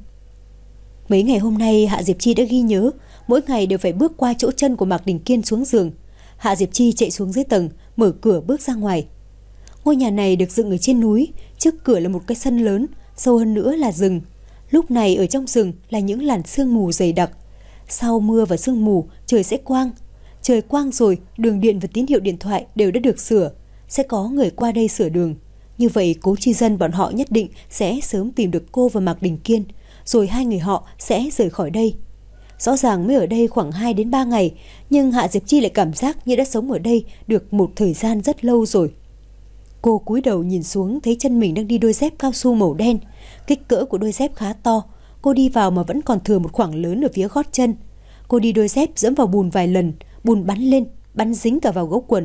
Mấy ngày hôm nay Hạ Diệp Chi đã ghi nhớ, mỗi ngày đều phải bước qua chỗ chân của Mạc Đình Kiên xuống giường. Hạ Diệp Chi chạy xuống dưới tầng, mở cửa bước ra ngoài. Ngôi nhà này được dựng ở trên núi, trước cửa là một cái sân lớn, sâu hơn nữa là rừng. Lúc này ở trong rừng là những làn sương mù dày đặc. Sau mưa và sương mù, trời sẽ quang. Trời quang rồi, đường điện và tín hiệu điện thoại đều đã được sửa. Sẽ có người qua đây sửa đường. Như vậy Cố Chi Dân bọn họ nhất định sẽ sớm tìm được cô và Mạc Đình Kiên, rồi hai người họ sẽ rời khỏi đây. Rõ ràng mới ở đây khoảng hai đến ba ngày, nhưng Hạ Diệp Chi lại cảm giác như đã sống ở đây được một thời gian rất lâu rồi. Cô cúi đầu nhìn xuống thấy chân mình đang đi đôi dép cao su màu đen. Kích cỡ của đôi dép khá to. Cô đi vào mà vẫn còn thừa một khoảng lớn ở phía gót chân. Cô đi đôi dép dẫm vào bùn vài lần, bùn bắn lên, bắn dính cả vào gấu quần.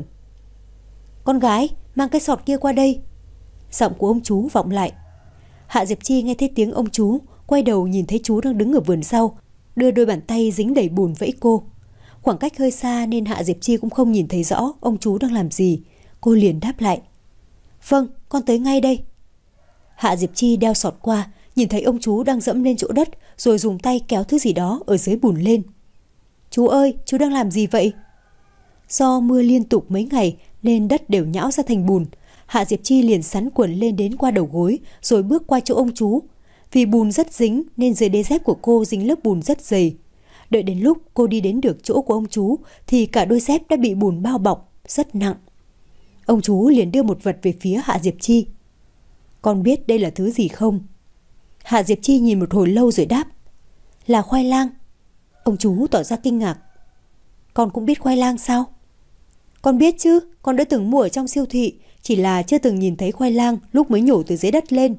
Con gái, mang cái sọt kia qua đây. Giọng của ông chú vọng lại. Hạ Diệp Chi nghe thấy tiếng ông chú, quay đầu nhìn thấy chú đang đứng ở vườn sau, đưa đôi bàn tay dính đầy bùn vẫy cô. Khoảng cách hơi xa nên Hạ Diệp Chi cũng không nhìn thấy rõ ông chú đang làm gì. Cô liền đáp lại. Vâng, con tới ngay đây. Hạ Diệp Chi đeo sọt qua, nhìn thấy ông chú đang dẫm lên chỗ đất, rồi dùng tay kéo thứ gì đó ở dưới bùn lên. Chú ơi, chú đang làm gì vậy? Do mưa liên tục mấy ngày nên đất đều nhão ra thành bùn. Hạ Diệp Chi liền sắn quần lên đến qua đầu gối, rồi bước qua chỗ ông chú. Vì bùn rất dính nên dưới đế dép của cô dính lớp bùn rất dày. Đợi đến lúc cô đi đến được chỗ của ông chú thì cả đôi dép đã bị bùn bao bọc, rất nặng. Ông chú liền đưa một vật về phía Hạ Diệp Chi. Con biết đây là thứ gì không? Hạ Diệp Chi nhìn một hồi lâu rồi đáp. Là khoai lang. Ông chú tỏ ra kinh ngạc. Con cũng biết khoai lang sao? Con biết chứ, con đã từng mua ở trong siêu thị, chỉ là chưa từng nhìn thấy khoai lang lúc mới nhổ từ dưới đất lên.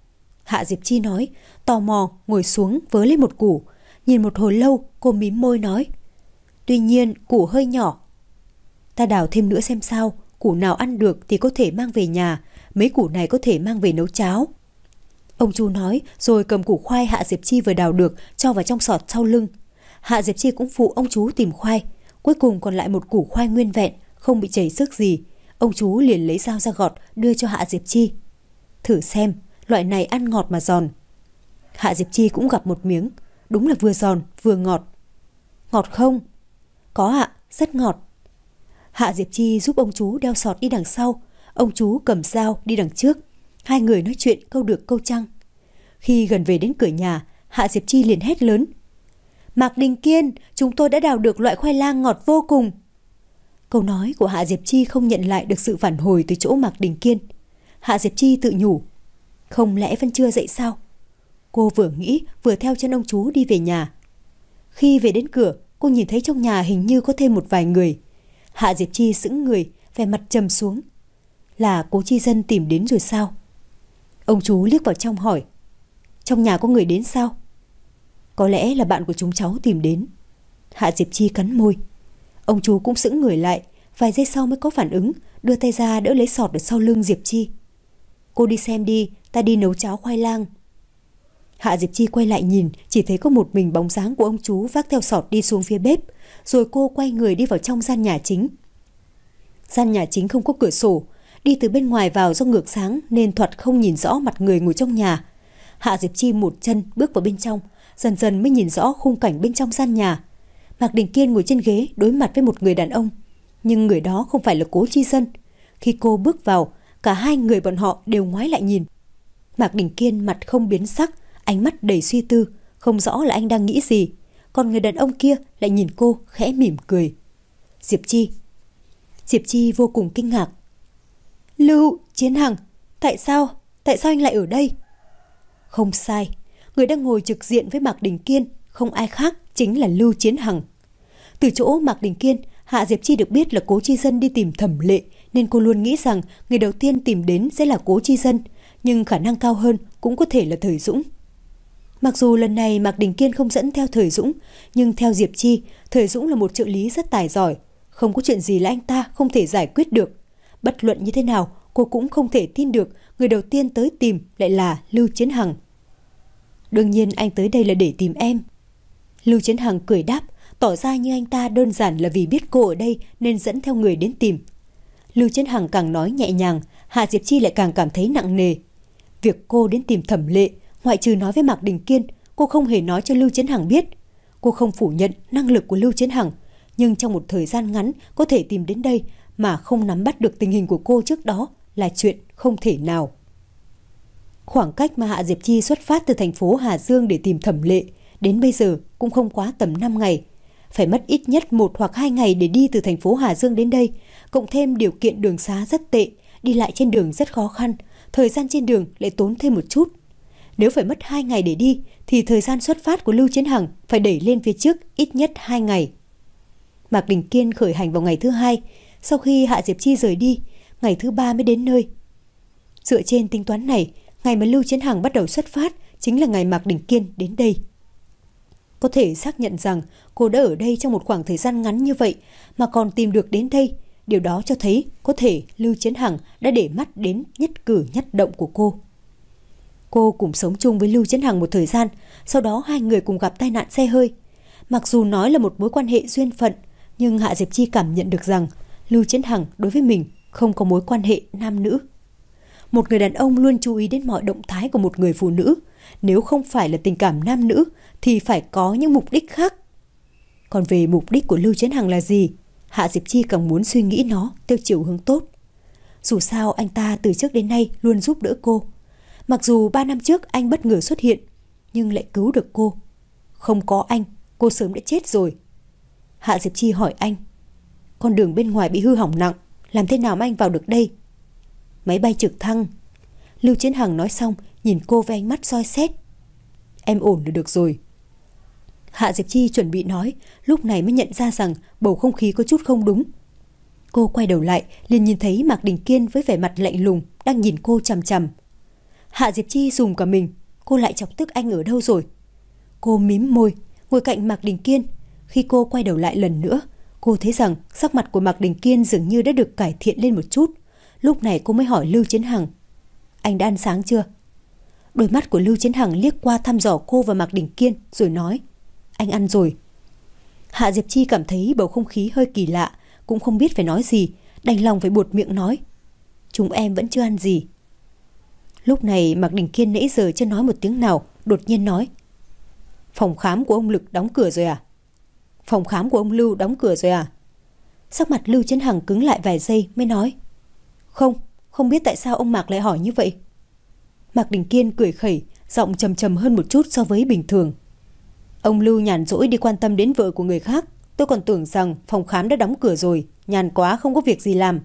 Hạ Diệp Chi nói, tò mò ngồi xuống vớ lấy một củ. Nhìn một hồi lâu cô mím môi nói. Tuy nhiên củ hơi nhỏ. Ta đào thêm nữa xem sao, củ nào ăn được thì có thể mang về nhà, mấy củ này có thể mang về nấu cháo. Ông chú nói rồi cầm củ khoai Hạ Diệp Chi vừa đào được cho vào trong sọt sau lưng. Hạ Diệp Chi cũng phụ ông chú tìm khoai. Cuối cùng còn lại một củ khoai nguyên vẹn, không bị chảy xước gì. Ông chú liền lấy dao ra gọt đưa cho Hạ Diệp Chi. Thử xem, loại này ăn ngọt mà giòn. Hạ Diệp Chi cũng gặp một miếng. Đúng là vừa giòn vừa ngọt. Ngọt không? Có ạ, rất ngọt. Hạ Diệp Chi giúp ông chú đeo sọt đi đằng sau. Ông chú cầm dao đi đằng trước. Hai người nói chuyện câu được câu trăng. Khi gần về đến cửa nhà, Hạ Diệp Chi liền hét lớn. Mạc Đình Kiên, chúng tôi đã đào được loại khoai lang ngọt vô cùng. Câu nói của Hạ Diệp Chi không nhận lại được sự phản hồi từ chỗ Mạc Đình Kiên. Hạ Diệp Chi tự nhủ. Không lẽ vẫn chưa dậy sao? Cô vừa nghĩ vừa theo chân ông chú đi về nhà. Khi về đến cửa, cô nhìn thấy trong nhà hình như có thêm một vài người. Hạ Diệp Chi sững người, vẻ mặt trầm xuống. Là Cố Chi Dân tìm đến rồi sao? Ông chú liếc vào trong hỏi. Trong nhà có người đến sao? Có lẽ là bạn của chúng cháu tìm đến. Hạ Diệp Chi cắn môi. Ông chú cũng sững người lại, vài giây sau mới có phản ứng, đưa tay ra đỡ lấy sọt ở sau lưng Diệp Chi. Cô đi xem đi, ta đi nấu cháo khoai lang. Hạ Diệp Chi quay lại nhìn, chỉ thấy có một mình bóng dáng của ông chú vác theo sọt đi xuống phía bếp, rồi cô quay người đi vào trong gian nhà chính. Gian nhà chính không có cửa sổ, đi từ bên ngoài vào do ngược sáng nên thoạt không nhìn rõ mặt người ngồi trong nhà. Hạ Diệp Chi một chân bước vào bên trong, dần dần mới nhìn rõ khung cảnh bên trong gian nhà. Mạc Đình Kiên ngồi trên ghế đối mặt với một người đàn ông, nhưng người đó không phải là Cố Chi Dân. Khi cô bước vào, cả hai người bọn họ đều ngoái lại nhìn. Mạc Đình Kiên mặt không biến sắc, ánh mắt đầy suy tư, không rõ là anh đang nghĩ gì. Còn người đàn ông kia lại nhìn cô khẽ mỉm cười. Diệp Chi. Diệp Chi vô cùng kinh ngạc. Lưu Chiến Hằng, tại sao? Tại sao anh lại ở đây? Không sai, người đang ngồi trực diện với Mạc Đình Kiên không ai khác chính là Lưu Chiến Hằng. Từ chỗ Mạc Đình Kiên, Hạ Diệp Chi được biết là Cố Chi Dân đi tìm Thẩm Lệ, nên cô luôn nghĩ rằng người đầu tiên tìm đến sẽ là Cố Chi Dân, nhưng khả năng cao hơn cũng có thể là Thời Dũng. Mặc dù lần này Mạc Đình Kiên không dẫn theo Thời Dũng, nhưng theo Diệp Chi, Thời Dũng là một trợ lý rất tài giỏi, không có chuyện gì là anh ta không thể giải quyết được. Bất luận như thế nào, cô cũng không thể tin được người đầu tiên tới tìm lại là Lưu Chiến Hằng. Đương nhiên anh tới đây là để tìm em. Lưu Chiến Hằng cười đáp, tỏ ra như anh ta đơn giản là vì biết cô ở đây nên dẫn theo người đến tìm. Lưu Chiến Hằng càng nói nhẹ nhàng, Hạ Diệp Chi lại càng cảm thấy nặng nề. Việc cô đến tìm Thẩm Lệ, ngoại trừ nói với Mạc Đình Kiên, cô không hề nói cho Lưu Chiến Hằng biết. Cô không phủ nhận năng lực của Lưu Chiến Hằng, nhưng trong một thời gian ngắn có thể tìm đến đây mà không nắm bắt được tình hình của cô trước đó là chuyện không thể nào. Khoảng cách mà Hạ Diệp Chi xuất phát từ thành phố Hà Dương để tìm Thẩm Lệ đến bây giờ cũng không quá tầm năm ngày. Phải mất ít nhất một hoặc hai ngày để đi từ thành phố Hà Dương đến đây, cộng thêm điều kiện đường xá rất tệ, đi lại trên đường rất khó khăn, thời gian trên đường lại tốn thêm một chút. Nếu phải mất hai ngày để đi, thì thời gian xuất phát của Lưu Chiến Hằng phải đẩy lên phía trước ít nhất hai ngày. Mạc Đình Kiên khởi hành vào ngày thứ hai, sau khi Hạ Diệp Chi rời đi, ngày thứ ba mới đến nơi. Dựa trên tính toán này, ngày mà Lưu Chiến Hằng bắt đầu xuất phát chính là ngày Mạc Đình Kiên đến đây. Có thể xác nhận rằng cô đã ở đây trong một khoảng thời gian ngắn như vậy mà còn tìm được đến đây. Điều đó cho thấy có thể Lưu Chiến Hằng đã để mắt đến nhất cử nhất động của cô. Cô cùng sống chung với Lưu Chiến Hằng một thời gian, sau đó hai người cùng gặp tai nạn xe hơi. Mặc dù nói là một mối quan hệ duyên phận, nhưng Hạ Diệp Chi cảm nhận được rằng Lưu Chiến Hằng đối với mình không có mối quan hệ nam nữ. Một người đàn ông luôn chú ý đến mọi động thái của một người phụ nữ. Nếu không phải là tình cảm nam nữ thì phải có những mục đích khác. Còn về mục đích của Lưu Chiến Hằng là gì, Hạ Diệp Chi càng muốn suy nghĩ nó theo chiều hướng tốt. Dù sao anh ta từ trước đến nay luôn giúp đỡ cô. Mặc dù ba năm trước anh bất ngờ xuất hiện, nhưng lại cứu được cô. Không có anh, cô sớm đã chết rồi. Hạ Diệp Chi hỏi anh, con đường bên ngoài bị hư hỏng nặng, làm thế nào mà anh vào được đây? Máy bay trực thăng. Lưu Chiến Hằng nói xong, nhìn cô với ánh mắt soi xét. Em ổn là được rồi. Hạ Diệp Chi chuẩn bị nói, lúc này mới nhận ra rằng bầu không khí có chút không đúng. Cô quay đầu lại, liền nhìn thấy Mạc Đình Kiên với vẻ mặt lạnh lùng đang nhìn cô chằm chằm. Hạ Diệp Chi rùng cả mình, cô lại chọc tức anh ở đâu rồi? Cô mím môi, ngồi cạnh Mạc Đình Kiên. Khi cô quay đầu lại lần nữa, cô thấy rằng sắc mặt của Mạc Đình Kiên dường như đã được cải thiện lên một chút. Lúc này cô mới hỏi Lưu Chiến Hằng, anh đã ăn sáng chưa? Đôi mắt của Lưu Chiến Hằng liếc qua thăm dò cô và Mạc Đình Kiên rồi nói, anh ăn rồi. Hạ Diệp Chi cảm thấy bầu không khí hơi kỳ lạ, cũng không biết phải nói gì, đành lòng phải buột miệng nói, chúng em vẫn chưa ăn gì. Lúc này Mạc Đình Kiên nãy giờ chưa nói một tiếng nào, đột nhiên nói, phòng khám của ông Lực đóng cửa rồi à? Phòng khám của ông Lưu đóng cửa rồi à? Sắc mặt Lưu Chiến Hằng cứng lại vài giây mới nói, không, không biết tại sao ông Mạc lại hỏi như vậy. Mạc Đình Kiên cười khẩy, giọng trầm trầm hơn một chút so với bình thường. Ông Lưu nhàn rỗi đi quan tâm đến vợ của người khác, tôi còn tưởng rằng phòng khám đã đóng cửa rồi, nhàn quá không có việc gì làm.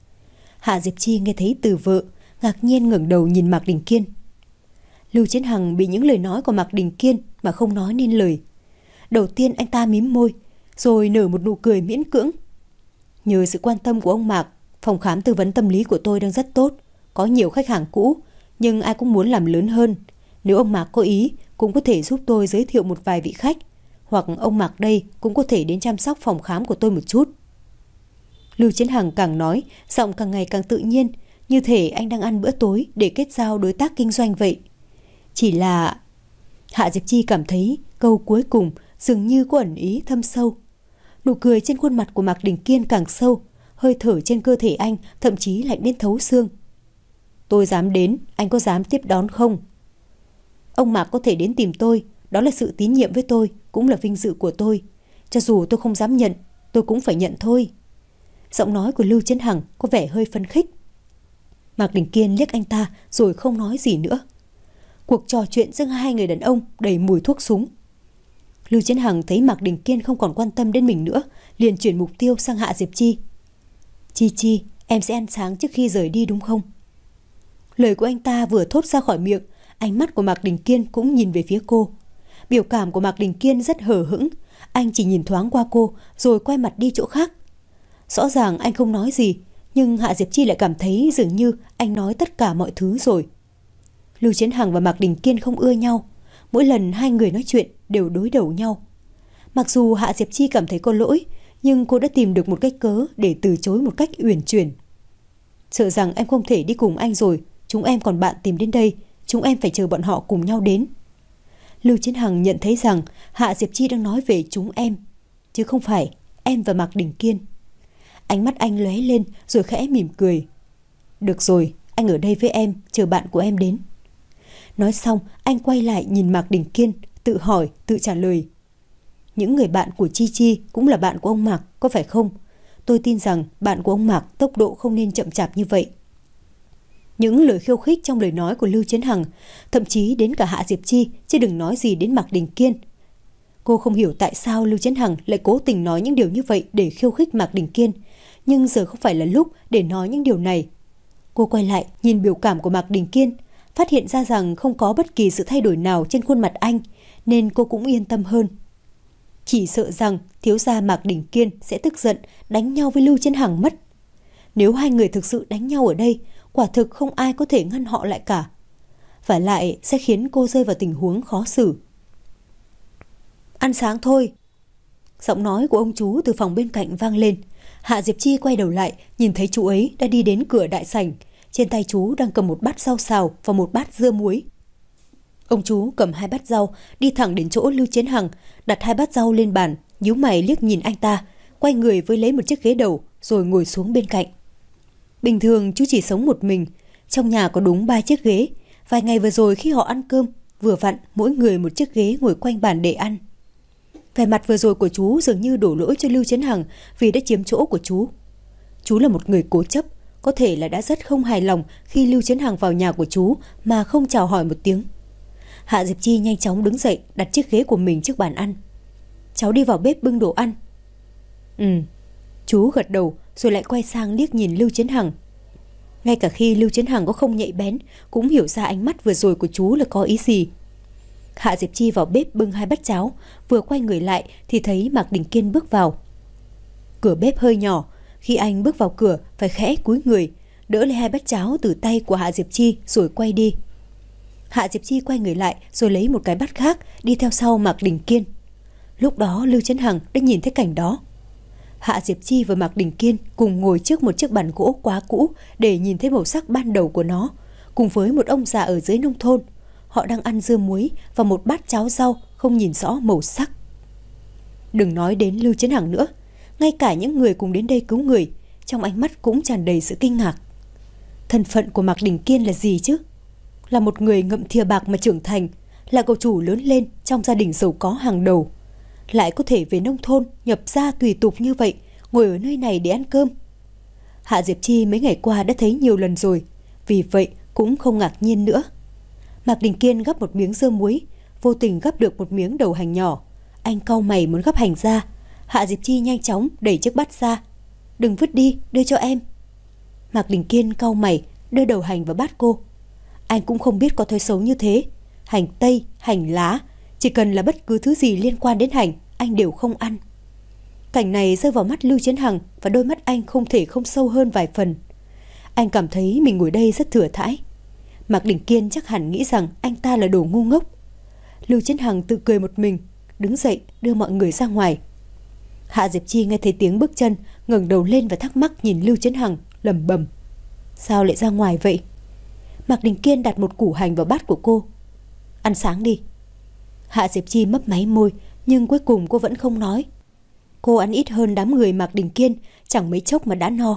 Hạ Diệp Chi nghe thấy từ vợ, ngạc nhiên ngẩng đầu nhìn Mạc Đình Kiên. Lưu Chiến Hằng bị những lời nói của Mạc Đình Kiên mà không nói nên lời. Đầu tiên anh ta mím môi, rồi nở một nụ cười miễn cưỡng. Nhờ sự quan tâm của ông Mạc, phòng khám tư vấn tâm lý của tôi đang rất tốt, có nhiều khách hàng cũ, nhưng ai cũng muốn làm lớn hơn. Nếu ông Mạc có ý, cũng có thể giúp tôi giới thiệu một vài vị khách, hoặc ông Mạc đây cũng có thể đến chăm sóc phòng khám của tôi một chút. Lưu Chiến Hằng càng nói, giọng càng ngày càng tự nhiên, như thể anh đang ăn bữa tối để kết giao đối tác kinh doanh vậy. Chỉ là... Hạ Diệp Chi cảm thấy câu cuối cùng dường như có ẩn ý thâm sâu. Nụ cười trên khuôn mặt của Mạc Đình Kiên càng sâu, hơi thở trên cơ thể anh thậm chí lạnh đến thấu xương. Tôi dám đến, anh có dám tiếp đón không? Ông Mạc có thể đến tìm tôi, đó là sự tín nhiệm với tôi, cũng là vinh dự của tôi. Cho dù tôi không dám nhận, tôi cũng phải nhận thôi. Giọng nói của Lưu Chiến Hằng có vẻ hơi phấn khích. Mạc Đình Kiên liếc anh ta rồi không nói gì nữa. Cuộc trò chuyện giữa hai người đàn ông đầy mùi thuốc súng. Lưu Chiến Hằng thấy Mạc Đình Kiên không còn quan tâm đến mình nữa, liền chuyển mục tiêu sang Hạ Diệp Chi. Chi Chi, em sẽ ăn sáng trước khi rời đi đúng không? Lời của anh ta vừa thốt ra khỏi miệng, ánh mắt của Mạc Đình Kiên cũng nhìn về phía cô. Biểu cảm của Mạc Đình Kiên rất hờ hững, anh chỉ nhìn thoáng qua cô rồi quay mặt đi chỗ khác. Rõ ràng anh không nói gì, nhưng Hạ Diệp Chi lại cảm thấy dường như anh nói tất cả mọi thứ rồi. Lưu Chiến Hằng và Mạc Đình Kiên không ưa nhau, mỗi lần hai người nói chuyện đều đối đầu nhau. Mặc dù Hạ Diệp Chi cảm thấy có lỗi, nhưng cô đã tìm được một cách cớ để từ chối một cách uyển chuyển. Sợ rằng em không thể đi cùng anh rồi, chúng em còn bạn tìm đến đây, chúng em phải chờ bọn họ cùng nhau đến. Lưu Chiến Hằng nhận thấy rằng Hạ Diệp Chi đang nói về chúng em, chứ không phải em và Mạc Đình Kiên. Ánh mắt anh lóe lên rồi khẽ mỉm cười. Được rồi, anh ở đây với em, chờ bạn của em đến. Nói xong, anh quay lại nhìn Mạc Đình Kiên, tự hỏi, tự trả lời. Những người bạn của Chi Chi cũng là bạn của ông Mạc, có phải không? Tôi tin rằng bạn của ông Mạc tốc độ không nên chậm chạp như vậy. Những lời khiêu khích trong lời nói của Lưu Chiến Hằng, thậm chí đến cả Hạ Diệp Chi, chứ đừng nói gì đến Mạc Đình Kiên. Cô không hiểu tại sao Lưu Chiến Hằng lại cố tình nói những điều như vậy để khiêu khích Mạc Đình Kiên, nhưng giờ không phải là lúc để nói những điều này. Cô quay lại nhìn biểu cảm của Mạc Đình Kiên, phát hiện ra rằng không có bất kỳ sự thay đổi nào trên khuôn mặt anh, nên cô cũng yên tâm hơn. Chỉ sợ rằng thiếu gia Mạc Đình Kiên sẽ tức giận đánh nhau với Lưu Chiến Hằng mất. Nếu hai người thực sự đánh nhau ở đây, quả thực không ai có thể ngăn họ lại cả. Và lại sẽ khiến cô rơi vào tình huống khó xử. Ăn sáng thôi. Giọng nói của ông chú từ phòng bên cạnh vang lên. Hạ Diệp Chi quay đầu lại, nhìn thấy chú ấy đã đi đến cửa đại sảnh. Trên tay chú đang cầm một bát rau xào và một bát dưa muối. Ông chú cầm hai bát rau, đi thẳng đến chỗ Lưu Chiến Hằng, đặt hai bát rau lên bàn, nhíu mày liếc nhìn anh ta, quay người với lấy một chiếc ghế đầu rồi ngồi xuống bên cạnh. Bình thường chú chỉ sống một mình, trong nhà có đúng ba chiếc ghế. Vài ngày vừa rồi khi họ ăn cơm, vừa vặn mỗi người một chiếc ghế ngồi quanh bàn để ăn. Vẻ mặt vừa rồi của chú dường như đổ lỗi cho Lưu Chiến Hằng vì đã chiếm chỗ của chú. Chú là một người cố chấp, có thể là đã rất không hài lòng khi Lưu Chiến Hằng vào nhà của chú mà không chào hỏi một tiếng. Hạ Diệp Chi nhanh chóng đứng dậy, đặt chiếc ghế của mình trước bàn ăn. Cháu đi vào bếp bưng đồ ăn. Ừ. Chú gật đầu rồi lại quay sang liếc nhìn Lưu Chiến Hằng. Ngay cả khi Lưu Chiến Hằng có không nhạy bén, cũng hiểu ra ánh mắt vừa rồi của chú là có ý gì. Hạ Diệp Chi vào bếp bưng hai bát cháo, vừa quay người lại thì thấy Mạc Đình Kiên bước vào. Cửa bếp hơi nhỏ, khi anh bước vào cửa phải khẽ cúi người, đỡ lấy hai bát cháo từ tay của Hạ Diệp Chi rồi quay đi. Hạ Diệp Chi quay người lại rồi lấy một cái bát khác, đi theo sau Mạc Đình Kiên. Lúc đó Lưu Chiến Hằng đã nhìn thấy cảnh đó. Hạ Diệp Chi và Mạc Đình Kiên cùng ngồi trước một chiếc bàn gỗ quá cũ để nhìn thấy màu sắc ban đầu của nó, cùng với một ông già ở dưới nông thôn. Họ đang ăn dưa muối và một bát cháo rau không nhìn rõ màu sắc. Đừng nói đến Lưu Chiến Hằng nữa, ngay cả những người cùng đến đây cứu người, trong ánh mắt cũng tràn đầy sự kinh ngạc. Thân phận của Mạc Đình Kiên là gì chứ? Là một người ngậm thìa bạc mà trưởng thành, là cậu chủ lớn lên trong gia đình giàu có hàng đầu, lại có thể về nông thôn nhập gia tùy tục như vậy, ngồi ở nơi này để ăn cơm. Hạ Diệp Chi mấy ngày qua đã thấy nhiều lần rồi, vì vậy cũng không ngạc nhiên nữa. Mạc Đình Kiên gắp một miếng dưa muối, vô tình gắp được một miếng đầu hành nhỏ. Anh cau mày muốn gắp hành ra. Hạ Diệp Chi nhanh chóng đẩy chiếc bát ra. Đừng vứt đi, đưa cho em. Mạc Đình Kiên cau mày đưa đầu hành vào bát cô. Anh cũng không biết có thói xấu như thế. Hành tây, hành lá, chỉ cần là bất cứ thứ gì liên quan đến hành, anh đều không ăn. Cảnh này rơi vào mắt Lưu Chiến Hằng và đôi mắt anh không thể không sâu hơn vài phần. Anh cảm thấy mình ngồi đây rất thừa thãi. Mạc Đình Kiên chắc hẳn nghĩ rằng anh ta là đồ ngu ngốc. Lưu Chiến Hằng tự cười một mình, đứng dậy đưa mọi người ra ngoài. Hạ Diệp Chi nghe thấy tiếng bước chân, ngẩng đầu lên và thắc mắc nhìn Lưu Chiến Hằng, lẩm bẩm: sao lại ra ngoài vậy? Mạc Đình Kiên đặt một củ hành vào bát của cô. Ăn sáng đi. Hạ Diệp Chi mấp máy môi, nhưng cuối cùng cô vẫn không nói. Cô ăn ít hơn đám người Mạc Đình Kiên, chẳng mấy chốc mà đã no.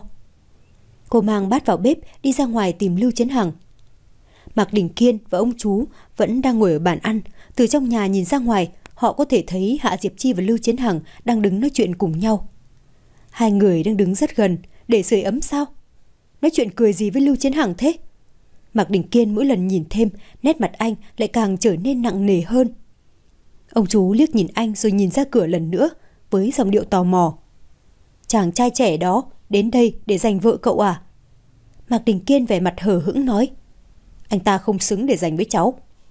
Cô mang bát vào bếp, đi ra ngoài tìm Lưu Chiến Hằng. Mạc Đình Kiên và ông chú vẫn đang ngồi ở bàn ăn. Từ trong nhà nhìn ra ngoài, họ có thể thấy Hạ Diệp Chi và Lưu Chiến Hằng đang đứng nói chuyện cùng nhau. Hai người đang đứng rất gần, để sưởi ấm sao? Nói chuyện cười gì với Lưu Chiến Hằng thế? Mạc Đình Kiên mỗi lần nhìn thêm, nét mặt anh lại càng trở nên nặng nề hơn. Ông chú liếc nhìn anh rồi nhìn ra cửa lần nữa, với giọng điệu tò mò. Chàng trai trẻ đó đến đây để giành vợ cậu à? Mạc Đình Kiên vẻ mặt hờ hững nói. Anh ta không xứng để giành với cháu.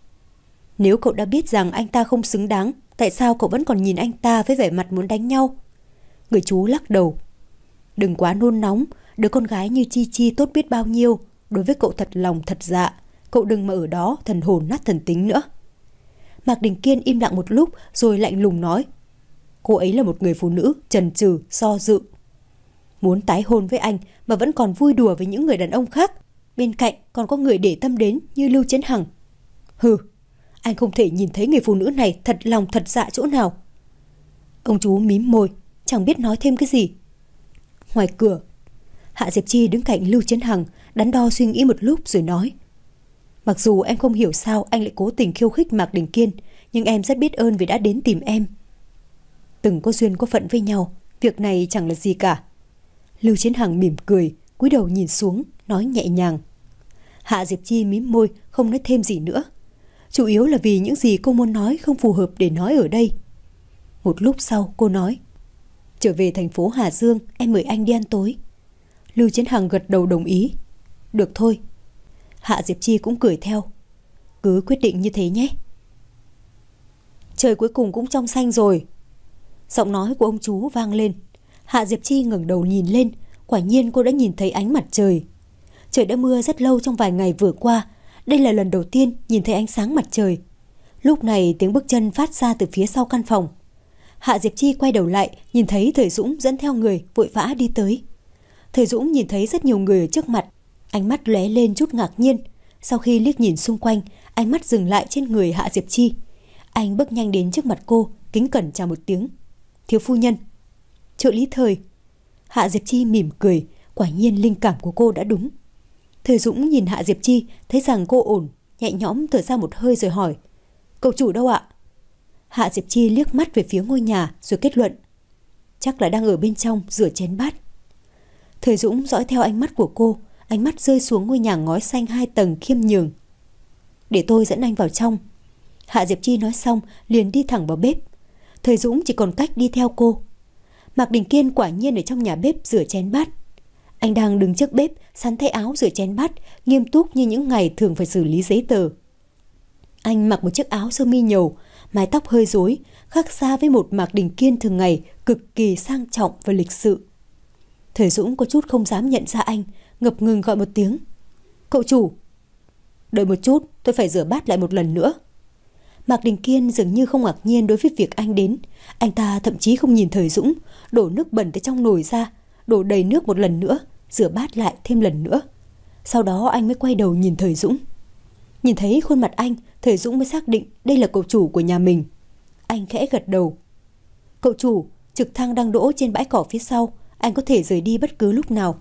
Nếu cậu đã biết rằng anh ta không xứng đáng, tại sao cậu vẫn còn nhìn anh ta với vẻ mặt muốn đánh nhau? Người chú lắc đầu. Đừng quá nôn nóng, đứa con gái như Chi Chi tốt biết bao nhiêu. Đối với cậu thật lòng thật dạ, cậu đừng mà ở đó thần hồn nát thần tính nữa. Mạc Đình Kiên im lặng một lúc rồi lạnh lùng nói. Cô ấy là một người phụ nữ chần chừ, do dự. Muốn tái hôn với anh mà vẫn còn vui đùa với những người đàn ông khác. Bên cạnh còn có người để tâm đến như Lưu Chiến Hằng. Hừ, anh không thể nhìn thấy người phụ nữ này thật lòng thật dạ chỗ nào. Ông chú mím môi, chẳng biết nói thêm cái gì. Ngoài cửa, Hạ Diệp Chi đứng cạnh Lưu Chiến Hằng, đắn đo suy nghĩ một lúc rồi nói. Mặc dù em không hiểu sao anh lại cố tình khiêu khích Mạc Đình Kiên, nhưng em rất biết ơn vì đã đến tìm em. Từng có duyên có phận với nhau, việc này chẳng là gì cả. Lưu Chiến Hằng mỉm cười, cúi đầu nhìn xuống, nói nhẹ nhàng. Hạ Diệp Chi mím môi, không nói thêm gì nữa. Chủ yếu là vì những gì cô muốn nói không phù hợp để nói ở đây. Một lúc sau cô nói. Trở về thành phố Hà Dương, em mời anh đi ăn tối. Lưu Chiến Hằng gật đầu đồng ý. Được thôi. Hạ Diệp Chi cũng cười theo. Cứ quyết định như thế nhé. Trời cuối cùng cũng trong xanh rồi. Giọng nói của ông chú vang lên. Hạ Diệp Chi ngẩng đầu nhìn lên. Quả nhiên cô đã nhìn thấy ánh mặt trời. Trời đã mưa rất lâu trong vài ngày vừa qua. Đây là lần đầu tiên nhìn thấy ánh sáng mặt trời. Lúc này tiếng bước chân phát ra từ phía sau căn phòng. Hạ Diệp Chi quay đầu lại, nhìn thấy Thời Dũng dẫn theo người vội vã đi tới. Thời Dũng nhìn thấy rất nhiều người ở trước mặt, ánh mắt lóe lên chút ngạc nhiên. Sau khi liếc nhìn xung quanh, ánh mắt dừng lại trên người Hạ Diệp Chi. Anh bước nhanh đến trước mặt cô, kính cẩn chào một tiếng. Thiếu phu nhân. Trợ lý Thời. Hạ Diệp Chi mỉm cười, quả nhiên linh cảm của cô đã đúng. Thời Dũng nhìn Hạ Diệp Chi, thấy rằng cô ổn, nhẹ nhõm thở ra một hơi rồi hỏi. Cậu chủ đâu ạ? Hạ Diệp Chi liếc mắt về phía ngôi nhà rồi kết luận. Chắc là đang ở bên trong rửa chén bát. Thời Dũng dõi theo ánh mắt của cô, ánh mắt rơi xuống ngôi nhà ngói xanh hai tầng khiêm nhường. Để tôi dẫn anh vào trong. Hạ Diệp Chi nói xong liền đi thẳng vào bếp. Thời Dũng chỉ còn cách đi theo cô. Mạc Đình Kiên quả nhiên ở trong nhà bếp rửa chén bát. Anh đang đứng trước bếp sắn tay áo rửa chén bát, nghiêm túc như những ngày thường phải xử lý giấy tờ. Anh mặc một chiếc áo sơ mi nhầu, mái tóc hơi rối, khác xa với một Mạc Đình Kiên thường ngày cực kỳ sang trọng và lịch sự. Thời Dũng có chút không dám nhận ra anh, ngập ngừng gọi một tiếng. Cậu chủ. Đợi một chút, tôi phải rửa bát lại một lần nữa. Mạc Đình Kiên dường như không ngạc nhiên đối với việc anh đến. Anh ta thậm chí không nhìn Thời Dũng, đổ nước bẩn tới trong nồi ra, đổ đầy nước một lần nữa, rửa bát lại thêm lần nữa. Sau đó anh mới quay đầu nhìn Thời Dũng. Nhìn thấy khuôn mặt anh, Thời Dũng mới xác định đây là cậu chủ của nhà mình. Anh khẽ gật đầu. Cậu chủ, trực thăng đang đỗ trên bãi cỏ phía sau, anh có thể rời đi bất cứ lúc nào.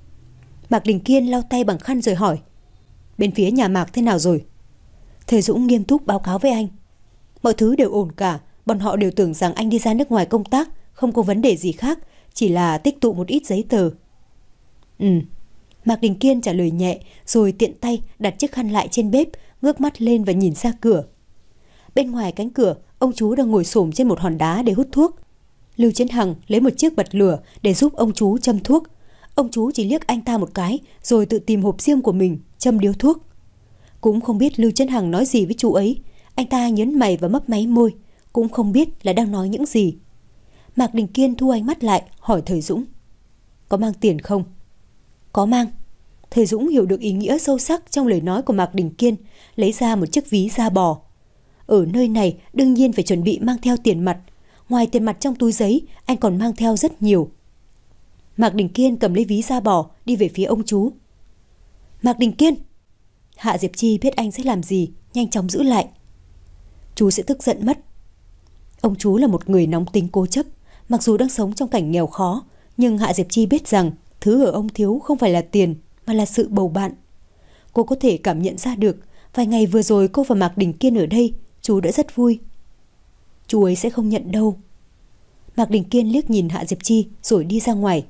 Mạc Đình Kiên lau tay bằng khăn rồi hỏi. Bên phía nhà Mạc thế nào rồi? Thời Dũng nghiêm túc báo cáo với anh. Mọi thứ đều ổn cả, bọn họ đều tưởng rằng anh đi ra nước ngoài công tác, không có vấn đề gì khác, chỉ là tích tụ một ít giấy tờ. Ừ. Mạc Đình Kiên trả lời nhẹ, rồi tiện tay đặt chiếc khăn lại trên bếp, ngước mắt lên và nhìn ra cửa. Bên ngoài cánh cửa, ông chú đang ngồi xổm trên một hòn đá để hút thuốc. Lưu Chiến Hằng lấy một chiếc bật lửa để giúp ông chú châm thuốc. Ông chú chỉ liếc anh ta một cái, rồi tự tìm hộp riêng của mình, châm điếu thuốc. Cũng không biết Lưu Chiến Hằng nói gì với chú ấy. Anh ta nhớn mày và mấp máy môi, cũng không biết là đang nói những gì. Mạc Đình Kiên thu ánh mắt lại, hỏi Thời Dũng. Có mang tiền không? Có mang. Thời Dũng hiểu được ý nghĩa sâu sắc trong lời nói của Mạc Đình Kiên, lấy ra một chiếc ví da bò. Ở nơi này đương nhiên phải chuẩn bị mang theo tiền mặt. Ngoài tiền mặt trong túi giấy, anh còn mang theo rất nhiều. Mạc Đình Kiên cầm lấy ví da bò, đi về phía ông chú. Mạc Đình Kiên! Hạ Diệp Chi biết anh sẽ làm gì, nhanh chóng giữ lại. Chú sẽ tức giận mất. Ông chú là một người nóng tính cố chấp. Mặc dù đang sống trong cảnh nghèo khó, nhưng Hạ Diệp Chi biết rằng thứ ở ông thiếu không phải là tiền, mà là sự bầu bạn. Cô có thể cảm nhận ra được, vài ngày vừa rồi cô và Mạc Đình Kiên ở đây, chú đã rất vui. Chú ấy sẽ không nhận đâu. Mạc Đình Kiên liếc nhìn Hạ Diệp Chi rồi đi ra ngoài.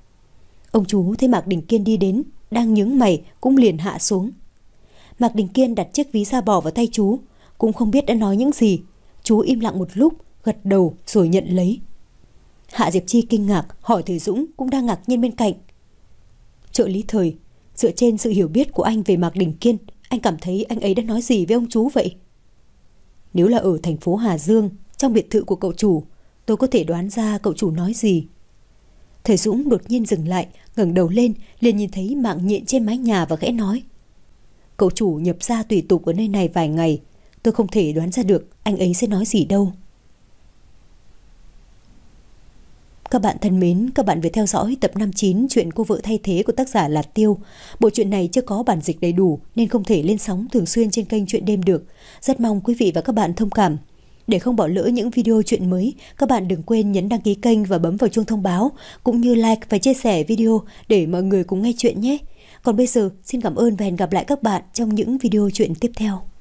Ông chú thấy Mạc Đình Kiên đi đến, đang nhướng mày cũng liền hạ xuống. Mạc Đình Kiên đặt chiếc ví da bò vào tay chú, cũng không biết đã nói những gì. Chú im lặng một lúc, gật đầu rồi nhận lấy. Hạ Diệp Chi kinh ngạc hỏi Thời Dũng cũng đang ngạc nhiên bên cạnh. Trợ lý Thời, dựa trên sự hiểu biết của anh về Mạc Đình Kiên, anh cảm thấy anh ấy đã nói gì với ông chú vậy? Nếu là ở thành phố Hà Dương, trong biệt thự của cậu chủ, tôi có thể đoán ra cậu chủ nói gì. Thời Dũng đột nhiên dừng lại, ngẩng đầu lên, liền nhìn thấy mạng nhện trên mái nhà và khẽ nói. Cậu chủ nhập ra tùy tục ở nơi này vài ngày, tôi không thể đoán ra được anh ấy sẽ nói gì đâu. Các bạn thân mến, các bạn vừa theo dõi tập năm chín chuyện Cô vợ thay thế của tác giả Lạt Tiêu. Bộ truyện này chưa có bản dịch đầy đủ nên không thể lên sóng thường xuyên trên kênh Chuyện Đêm được. Rất mong quý vị và các bạn thông cảm. Để không bỏ lỡ những video chuyện mới, các bạn đừng quên nhấn đăng ký kênh và bấm vào chuông thông báo, cũng như like và chia sẻ video để mọi người cùng nghe chuyện nhé. Còn bây giờ, xin cảm ơn và hẹn gặp lại các bạn trong những video chuyện tiếp theo.